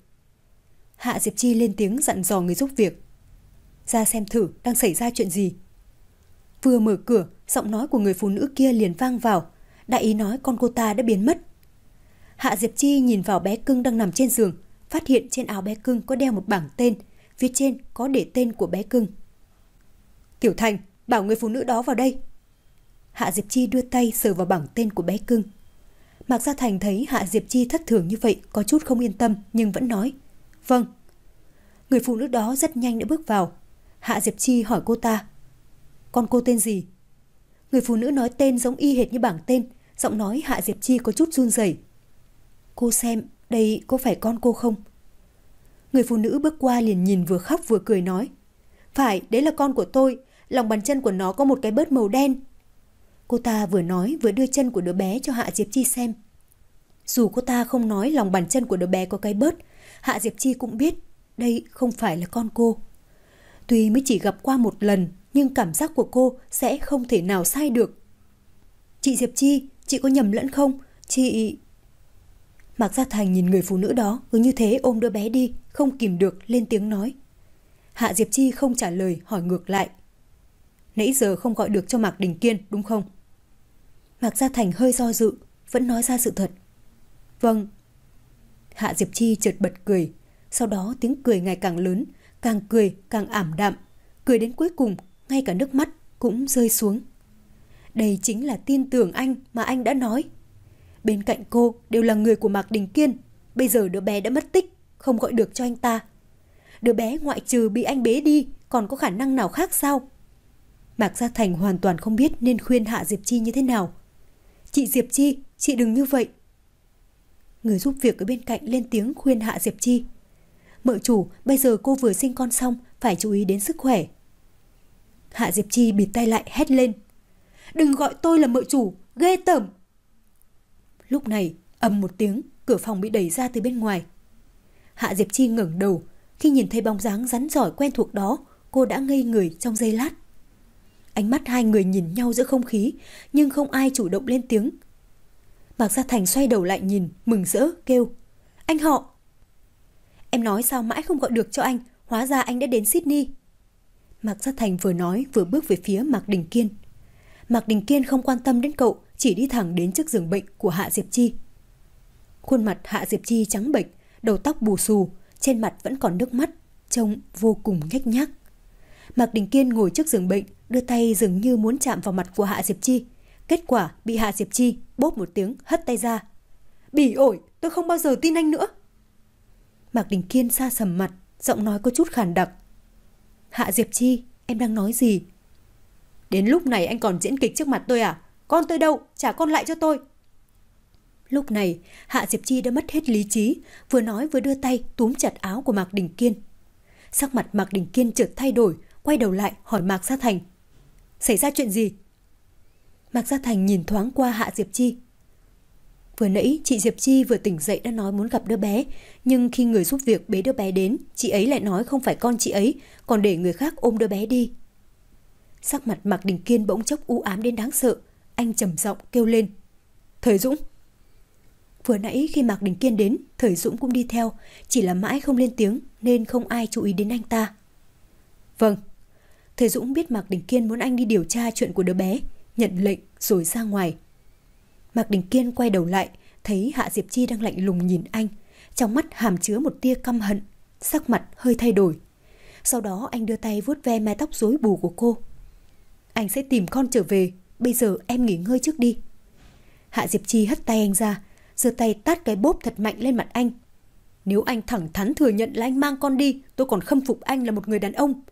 Hạ Diệp Chi lên tiếng dặn dò người giúp việc. Ra xem thử đang xảy ra chuyện gì. Vừa mở cửa, giọng nói của người phụ nữ kia liền vang vào. Đại ý nói con cô ta đã biến mất. Hạ Diệp Chi nhìn vào bé cưng đang nằm trên giường, phát hiện trên áo bé cưng có đeo một bảng tên, phía trên có để tên của bé cưng. Tiểu Thành, bảo người phụ nữ đó vào đây. Hạ Diệp Chi đưa tay sờ vào bảng tên của bé cưng. Mạc Gia Thành thấy Hạ Diệp Chi thất thường như vậy có chút không yên tâm nhưng vẫn nói. Vâng. Người phụ nữ đó rất nhanh đã bước vào. Hạ Diệp Chi hỏi cô ta. Con cô tên gì? Người phụ nữ nói tên giống y hệt như bảng tên, giọng nói Hạ Diệp Chi có chút run rẩy. Cô xem, đây có phải con cô không? Người phụ nữ bước qua liền nhìn vừa khóc vừa cười nói. Phải, đấy là con của tôi, lòng bàn chân của nó có một cái bớt màu đen. Cô ta vừa nói vừa đưa chân của đứa bé cho Hạ Diệp Chi xem. Dù cô ta không nói lòng bàn chân của đứa bé có cái bớt, Hạ Diệp Chi cũng biết đây không phải là con cô. Tuy mới chỉ gặp qua một lần, nhưng cảm giác của cô sẽ không thể nào sai được. Chị Diệp Chi, chị có nhầm lẫn không? Chị... Mạc Gia Thành nhìn người phụ nữ đó cứ như thế ôm đứa bé đi, không kìm được lên tiếng nói. Hạ Diệp Chi không trả lời, hỏi ngược lại. Nãy giờ không gọi được cho Mạc Đình Kiên đúng không? Mạc Gia Thành hơi do dự, vẫn nói ra sự thật. Vâng. Hạ Diệp Chi chợt bật cười, sau đó tiếng cười ngày càng lớn, càng cười càng ảm đạm, cười đến cuối cùng ngay cả nước mắt cũng rơi xuống. Đây chính là tin tưởng anh mà anh đã nói. Bên cạnh cô đều là người của Mạc Đình Kiên, bây giờ đứa bé đã mất tích, không gọi được cho anh ta. Đứa bé ngoại trừ bị anh bế đi, còn có khả năng nào khác sao? Mạc Gia Thành hoàn toàn không biết nên khuyên Hạ Diệp Chi như thế nào. Chị Diệp Chi, chị đừng như vậy. Người giúp việc ở bên cạnh lên tiếng khuyên Hạ Diệp Chi. Mợ chủ, bây giờ cô vừa sinh con xong, phải chú ý đến sức khỏe. Hạ Diệp Chi bịt tay lại hét lên. Đừng gọi tôi là mợ chủ, ghê tởm. Lúc này, ầm một tiếng, cửa phòng bị đẩy ra từ bên ngoài. Hạ Diệp Chi ngẩng đầu, khi nhìn thấy bóng dáng rắn rỏi quen thuộc đó, cô đã ngây người trong giây lát. Ánh mắt hai người nhìn nhau giữa không khí, nhưng không ai chủ động lên tiếng. Mạc Gia Thành xoay đầu lại nhìn, mừng rỡ, kêu. Anh họ! Em nói sao mãi không gọi được cho anh, hóa ra anh đã đến Sydney. Mạc Gia Thành vừa nói vừa bước về phía Mạc Đình Kiên. Mạc Đình Kiên không quan tâm đến cậu, chỉ đi thẳng đến trước giường bệnh của Hạ Diệp Chi. Khuôn mặt Hạ Diệp Chi trắng bệch, đầu tóc bù xù, trên mặt vẫn còn nước mắt, trông vô cùng nhếch nhác. Mạc Đình Kiên ngồi trước giường bệnh, đưa tay dường như muốn chạm vào mặt của Hạ Diệp Chi. Kết quả bị Hạ Diệp Chi bốp một tiếng hất tay ra. Bỉ ổi, tôi không bao giờ tin anh nữa. Mạc Đình Kiên sa sầm mặt, giọng nói có chút khàn đặc. Hạ Diệp Chi, em đang nói gì? Đến lúc này anh còn diễn kịch trước mặt tôi à? Con tôi đâu? Trả con lại cho tôi. Lúc này, Hạ Diệp Chi đã mất hết lý trí, vừa nói vừa đưa tay túm chặt áo của Mạc Đình Kiên. Sắc mặt Mạc Đình Kiên chợt thay đổi, quay đầu lại hỏi Mạc Gia Thành. Xảy ra chuyện gì? Mạc Gia Thành nhìn thoáng qua Hạ Diệp Chi. Vừa nãy chị Diệp Chi vừa tỉnh dậy đã nói muốn gặp đứa bé, nhưng khi người giúp việc bế đứa bé đến, chị ấy lại nói không phải con chị ấy, còn để người khác ôm đứa bé đi. Sắc mặt Mạc Đình Kiên bỗng chốc u ám đến đáng sợ, anh trầm giọng kêu lên. Thời Dũng. Vừa nãy khi Mạc Đình Kiên đến, Thời Dũng cũng đi theo, chỉ là mãi không lên tiếng nên không ai chú ý đến anh ta. Vâng. Thời Dũng biết Mạc Đình Kiên muốn anh đi điều tra chuyện của đứa bé, nhận lệnh rồi ra ngoài. Mạc Đình Kiên quay đầu lại, thấy Hạ Diệp Chi đang lạnh lùng nhìn anh, trong mắt hàm chứa một tia căm hận, sắc mặt hơi thay đổi. Sau đó anh đưa tay vuốt ve mái tóc rối bù của cô. Anh sẽ tìm con trở về, bây giờ em nghỉ ngơi trước đi. Hạ Diệp Chi hất tay anh ra, giơ tay tát cái bốp thật mạnh lên mặt anh. Nếu anh thẳng thắn thừa nhận là anh mang con đi, tôi còn khâm phục anh là một người đàn ông.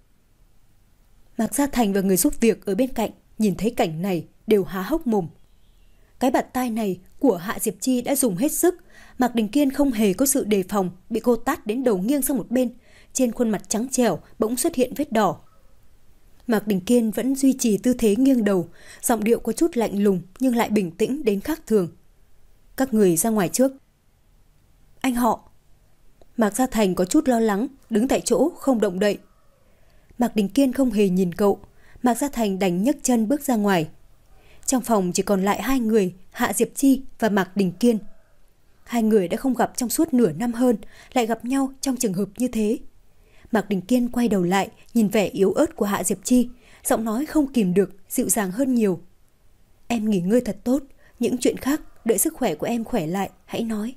Mạc Gia Thành và người giúp việc ở bên cạnh nhìn thấy cảnh này đều há hốc mồm. Cái bạt tai này của Hạ Diệp Chi đã dùng hết sức. Mạc Đình Kiên không hề có sự đề phòng, bị cô tát đến đầu nghiêng sang một bên. Trên khuôn mặt trắng trẻo bỗng xuất hiện vết đỏ. Mạc Đình Kiên vẫn duy trì tư thế nghiêng đầu, giọng điệu có chút lạnh lùng nhưng lại bình tĩnh đến khác thường. Các người ra ngoài trước. Anh họ. Mạc Gia Thành có chút lo lắng, đứng tại chỗ không động đậy. Mạc Đình Kiên không hề nhìn cậu. Mạc Gia Thành đành nhấc chân bước ra ngoài. Trong phòng chỉ còn lại hai người, Hạ Diệp Chi và Mạc Đình Kiên. Hai người đã không gặp trong suốt nửa năm hơn, lại gặp nhau trong trường hợp như thế. Mạc Đình Kiên quay đầu lại, nhìn vẻ yếu ớt của Hạ Diệp Chi, giọng nói không kìm được, dịu dàng hơn nhiều. Em nghỉ ngơi thật tốt, những chuyện khác, đợi sức khỏe của em khỏe lại, hãy nói.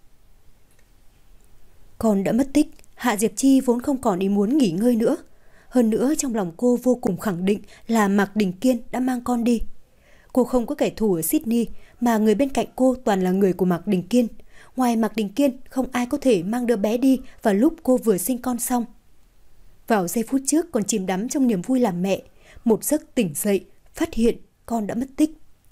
Con đã mất tích, Hạ Diệp Chi vốn không còn ý muốn nghỉ ngơi nữa. Hơn nữa trong lòng cô vô cùng khẳng định là Mạc Đình Kiên đã mang con đi. Cô không có kẻ thù ở Sydney, mà người bên cạnh cô toàn là người của Mạc Đình Kiên. Ngoài Mạc Đình Kiên, không ai có thể mang đứa bé đi vào lúc cô vừa sinh con xong. Vào giây phút trước còn chìm đắm trong niềm vui làm mẹ, một giấc tỉnh dậy, phát hiện con đã mất tích.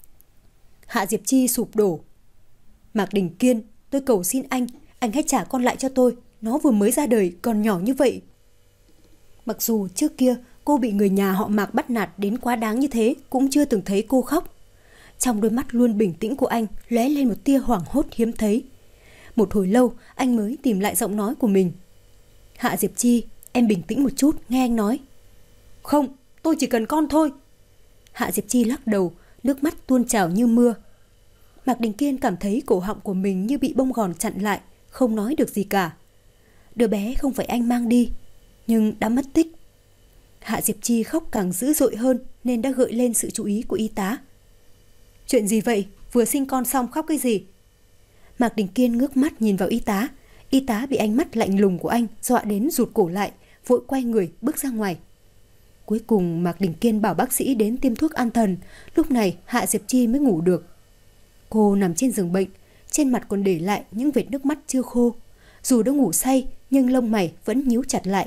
Hạ Diệp Chi sụp đổ. Mạc Đình Kiên, tôi cầu xin anh, anh hãy trả con lại cho tôi, nó vừa mới ra đời còn nhỏ như vậy. Mặc dù trước kia cô bị người nhà họ Mạc bắt nạt đến quá đáng như thế, cũng chưa từng thấy cô khóc. Trong đôi mắt luôn bình tĩnh của anh lóe lên một tia hoảng hốt hiếm thấy. Một hồi lâu anh mới tìm lại giọng nói của mình. Hạ Diệp Chi, em bình tĩnh một chút, nghe anh nói. Không, tôi chỉ cần con thôi. Hạ Diệp Chi lắc đầu, nước mắt tuôn trào như mưa. Mạc Đình Kiên cảm thấy cổ họng của mình như bị bông gòn chặn lại, không nói được gì cả. Đứa bé không phải anh mang đi, nhưng đã mất tích. Hạ Diệp Chi khóc càng dữ dội hơn nên đã gợi lên sự chú ý của y tá. Chuyện gì vậy? Vừa sinh con xong khóc cái gì? Mạc Đình Kiên ngước mắt nhìn vào y tá. Y tá bị ánh mắt lạnh lùng của anh dọa đến rụt cổ lại, vội quay người bước ra ngoài. Cuối cùng Mạc Đình Kiên bảo bác sĩ đến tiêm thuốc an thần. Lúc này Hạ Diệp Chi mới ngủ được. Cô nằm trên giường bệnh, trên mặt còn để lại những vệt nước mắt chưa khô. Dù đã ngủ say nhưng lông mày vẫn nhíu chặt lại.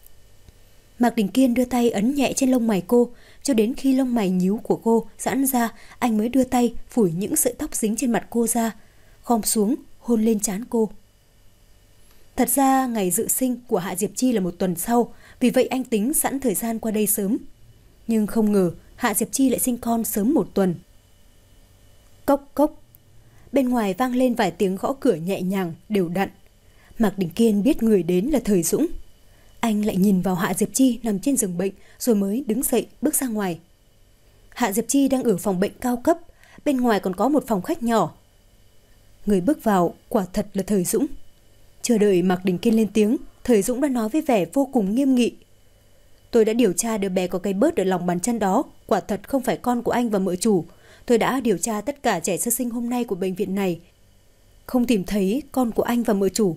Mạc Đình Kiên đưa tay ấn nhẹ trên lông mày cô, cho đến khi lông mày nhíu của cô giãn ra, anh mới đưa tay phủi những sợi tóc dính trên mặt cô ra, khom xuống hôn lên trán cô. Thật ra ngày dự sinh của Hạ Diệp Chi là một tuần sau, vì vậy anh tính sẵn thời gian qua đây sớm. Nhưng không ngờ Hạ Diệp Chi lại sinh con sớm một tuần. Cốc cốc. Bên ngoài vang lên vài tiếng gõ cửa nhẹ nhàng, đều đặn. Mạc Đình Kiên biết người đến là Thời Dũng. Anh lại nhìn vào Hạ Diệp Chi nằm trên giường bệnh rồi mới đứng dậy bước ra ngoài. Hạ Diệp Chi đang ở phòng bệnh cao cấp, bên ngoài còn có một phòng khách nhỏ. Người bước vào quả thật là Thời Dũng. Chờ đợi Mạc Đình Kiên lên tiếng, Thời Dũng đã nói với vẻ vô cùng nghiêm nghị. Tôi đã điều tra đứa bé có cái bớt ở lòng bàn chân đó, quả thật không phải con của anh và mợ chủ. Tôi đã điều tra tất cả trẻ sơ sinh hôm nay của bệnh viện này, không tìm thấy con của anh và mợ chủ.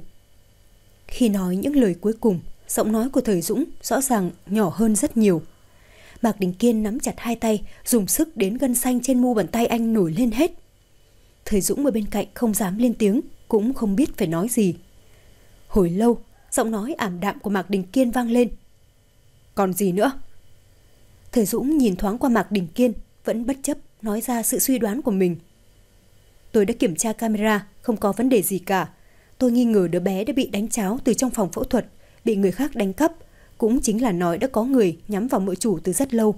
Khi nói những lời cuối cùng, giọng nói của Thời Dũng rõ ràng nhỏ hơn rất nhiều. Mạc Đình Kiên nắm chặt hai tay, dùng sức đến gân xanh trên mu bàn tay anh nổi lên hết. Thời Dũng ở bên cạnh không dám lên tiếng, cũng không biết phải nói gì. Hồi lâu, giọng nói ảm đạm của Mạc Đình Kiên vang lên. Còn gì nữa? Thời Dũng nhìn thoáng qua Mạc Đình Kiên, vẫn bất chấp nói ra sự suy đoán của mình. Tôi đã kiểm tra camera, không có vấn đề gì cả. Tôi nghi ngờ đứa bé đã bị đánh tráo từ trong phòng phẫu thuật, bị người khác đánh cắp, cũng chính là nói đã có người nhắm vào mợ chủ từ rất lâu.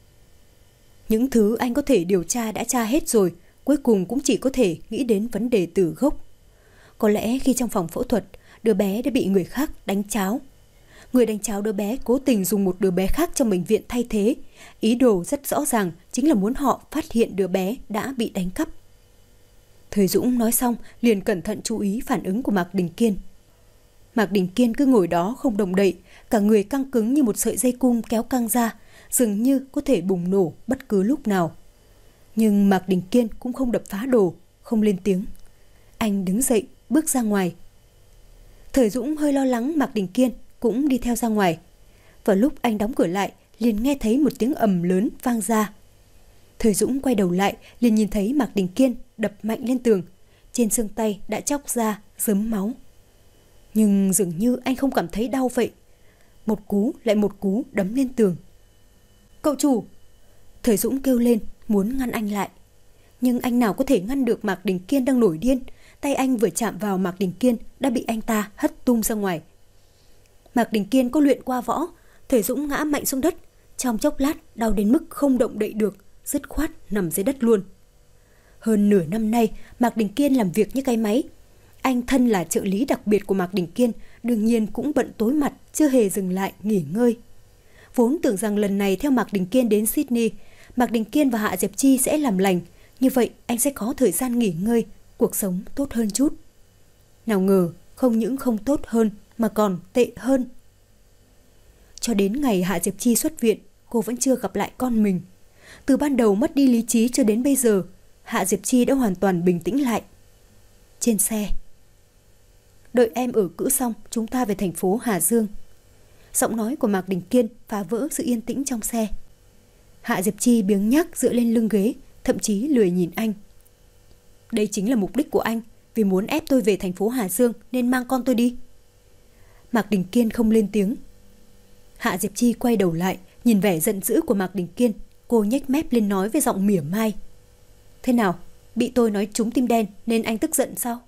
Những thứ anh có thể điều tra đã tra hết rồi, cuối cùng cũng chỉ có thể nghĩ đến vấn đề từ gốc. Có lẽ khi trong phòng phẫu thuật, đứa bé đã bị người khác đánh tráo. Người đánh tráo đứa bé cố tình dùng một đứa bé khác trong bệnh viện thay thế. Ý đồ rất rõ ràng chính là muốn họ phát hiện đứa bé đã bị đánh cắp. Thời Dũng nói xong liền cẩn thận chú ý phản ứng của Mạc Đình Kiên. Mạc Đình Kiên cứ ngồi đó không động đậy, cả người căng cứng như một sợi dây cung kéo căng ra, dường như có thể bùng nổ bất cứ lúc nào. Nhưng Mạc Đình Kiên cũng không đập phá đồ, không lên tiếng. Anh đứng dậy, bước ra ngoài. Thời Dũng hơi lo lắng Mạc Đình Kiên cũng đi theo ra ngoài. Vào lúc anh đóng cửa lại, liền nghe thấy một tiếng ầm lớn vang ra. Thời Dũng quay đầu lại, liền nhìn thấy Mạc Đình Kiên đập mạnh lên tường. Trên xương tay đã chóc ra, rớm máu. Nhưng dường như anh không cảm thấy đau vậy. Một cú lại một cú đấm lên tường. Cậu chủ! Thời Dũng kêu lên, muốn ngăn anh lại. Nhưng anh nào có thể ngăn được Mạc Đình Kiên đang nổi điên. Tay anh vừa chạm vào Mạc Đình Kiên đã bị anh ta hất tung ra ngoài. Mạc Đình Kiên có luyện qua võ. Thời Dũng ngã mạnh xuống đất. Trong chốc lát đau đến mức không động đậy được, dứt khoát nằm dưới đất luôn. Hơn nửa năm nay, Mạc Đình Kiên làm việc như cái máy. Anh thân là trợ lý đặc biệt của Mạc Đình Kiên, đương nhiên cũng bận tối mặt, chưa hề dừng lại nghỉ ngơi. Vốn tưởng rằng lần này theo Mạc Đình Kiên đến Sydney, Mạc Đình Kiên và Hạ Diệp Chi sẽ làm lành, như vậy anh sẽ có thời gian nghỉ ngơi, cuộc sống tốt hơn chút. Nào ngờ không những không tốt hơn mà còn tệ hơn. Cho đến ngày Hạ Diệp Chi xuất viện, cô vẫn chưa gặp lại con mình. Từ ban đầu mất đi lý trí cho đến bây giờ, Hạ Diệp Chi đã hoàn toàn bình tĩnh lại. Trên xe, đợi em ở cữ xong, chúng ta về thành phố Hà Dương. Giọng nói của Mạc Đình Kiên phá vỡ sự yên tĩnh trong xe. Hạ Diệp Chi biếng nhác dựa lên lưng ghế, thậm chí lười nhìn anh. Đây chính là mục đích của anh, vì muốn ép tôi về thành phố Hà Dương nên mang con tôi đi. Mạc Đình Kiên không lên tiếng. Hạ Diệp Chi quay đầu lại, nhìn vẻ giận dữ của Mạc Đình Kiên, cô nhếch mép lên nói với giọng mỉa mai. Thế nào, bị tôi nói trúng tim đen nên anh tức giận sao?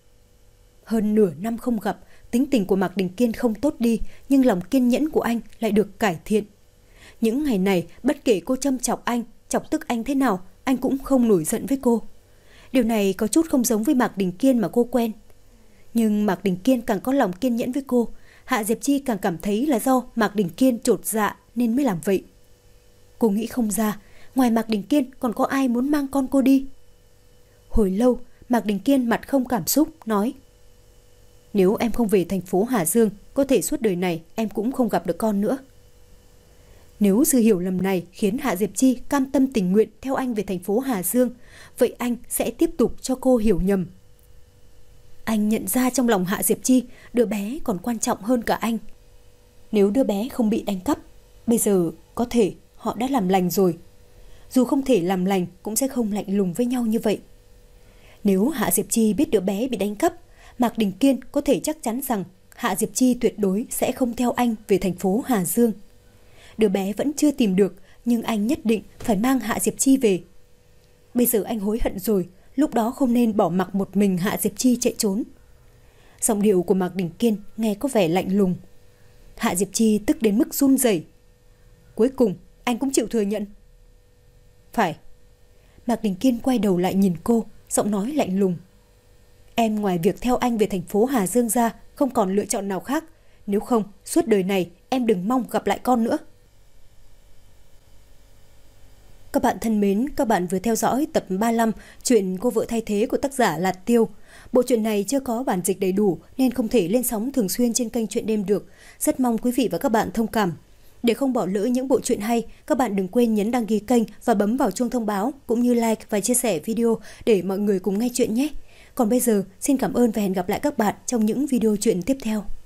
Hơn nửa năm không gặp, tính tình của Mạc Đình Kiên không tốt đi, nhưng lòng kiên nhẫn của anh lại được cải thiện. Những ngày này, bất kể cô châm chọc anh, chọc tức anh thế nào, anh cũng không nổi giận với cô. Điều này có chút không giống với Mạc Đình Kiên mà cô quen. Nhưng Mạc Đình Kiên càng có lòng kiên nhẫn với cô, Hạ Diệp Chi càng cảm thấy là do Mạc Đình Kiên chột dạ nên mới làm vậy. Cô nghĩ không ra, ngoài Mạc Đình Kiên còn có ai muốn mang con cô đi. Hồi lâu, Mạc Đình Kiên mặt không cảm xúc, nói: Nếu em không về thành phố Hà Dương, có thể suốt đời này em cũng không gặp được con nữa. Nếu sự hiểu lầm này khiến Hạ Diệp Chi cam tâm tình nguyện theo anh về thành phố Hà Dương, vậy anh sẽ tiếp tục cho cô hiểu nhầm. Anh nhận ra trong lòng Hạ Diệp Chi, đứa bé còn quan trọng hơn cả anh. Nếu đứa bé không bị đánh cắp, bây giờ có thể họ đã làm lành rồi. Dù không thể làm lành cũng sẽ không lạnh lùng với nhau như vậy. Nếu Hạ Diệp Chi biết đứa bé bị đánh cắp, Mạc Đình Kiên có thể chắc chắn rằng Hạ Diệp Chi tuyệt đối sẽ không theo anh về thành phố Hà Dương. Đứa bé vẫn chưa tìm được, nhưng anh nhất định phải mang Hạ Diệp Chi về. Bây giờ anh hối hận rồi, lúc đó không nên bỏ mặc một mình Hạ Diệp Chi chạy trốn. Giọng điệu của Mạc Đình Kiên nghe có vẻ lạnh lùng. Hạ Diệp Chi tức đến mức run rẩy. Cuối cùng anh cũng chịu thừa nhận. Phải. Mạc Đình Kiên quay đầu lại nhìn cô, giọng nói lạnh lùng. Em ngoài việc theo anh về thành phố Hà Dương ra, không còn lựa chọn nào khác. Nếu không, suốt đời này em đừng mong gặp lại con nữa. Các bạn thân mến, các bạn vừa theo dõi tập ba mươi lăm chuyện Cô vợ thay thế của tác giả Lạt Tiêu. Bộ truyện này chưa có bản dịch đầy đủ nên không thể lên sóng thường xuyên trên kênh Chuyện Đêm được. Rất mong quý vị và các bạn thông cảm. Để không bỏ lỡ những bộ truyện hay, các bạn đừng quên nhấn đăng ký kênh và bấm vào chuông thông báo cũng như like và chia sẻ video để mọi người cùng nghe chuyện nhé. Còn bây giờ, xin cảm ơn và hẹn gặp lại các bạn trong những video chuyện tiếp theo.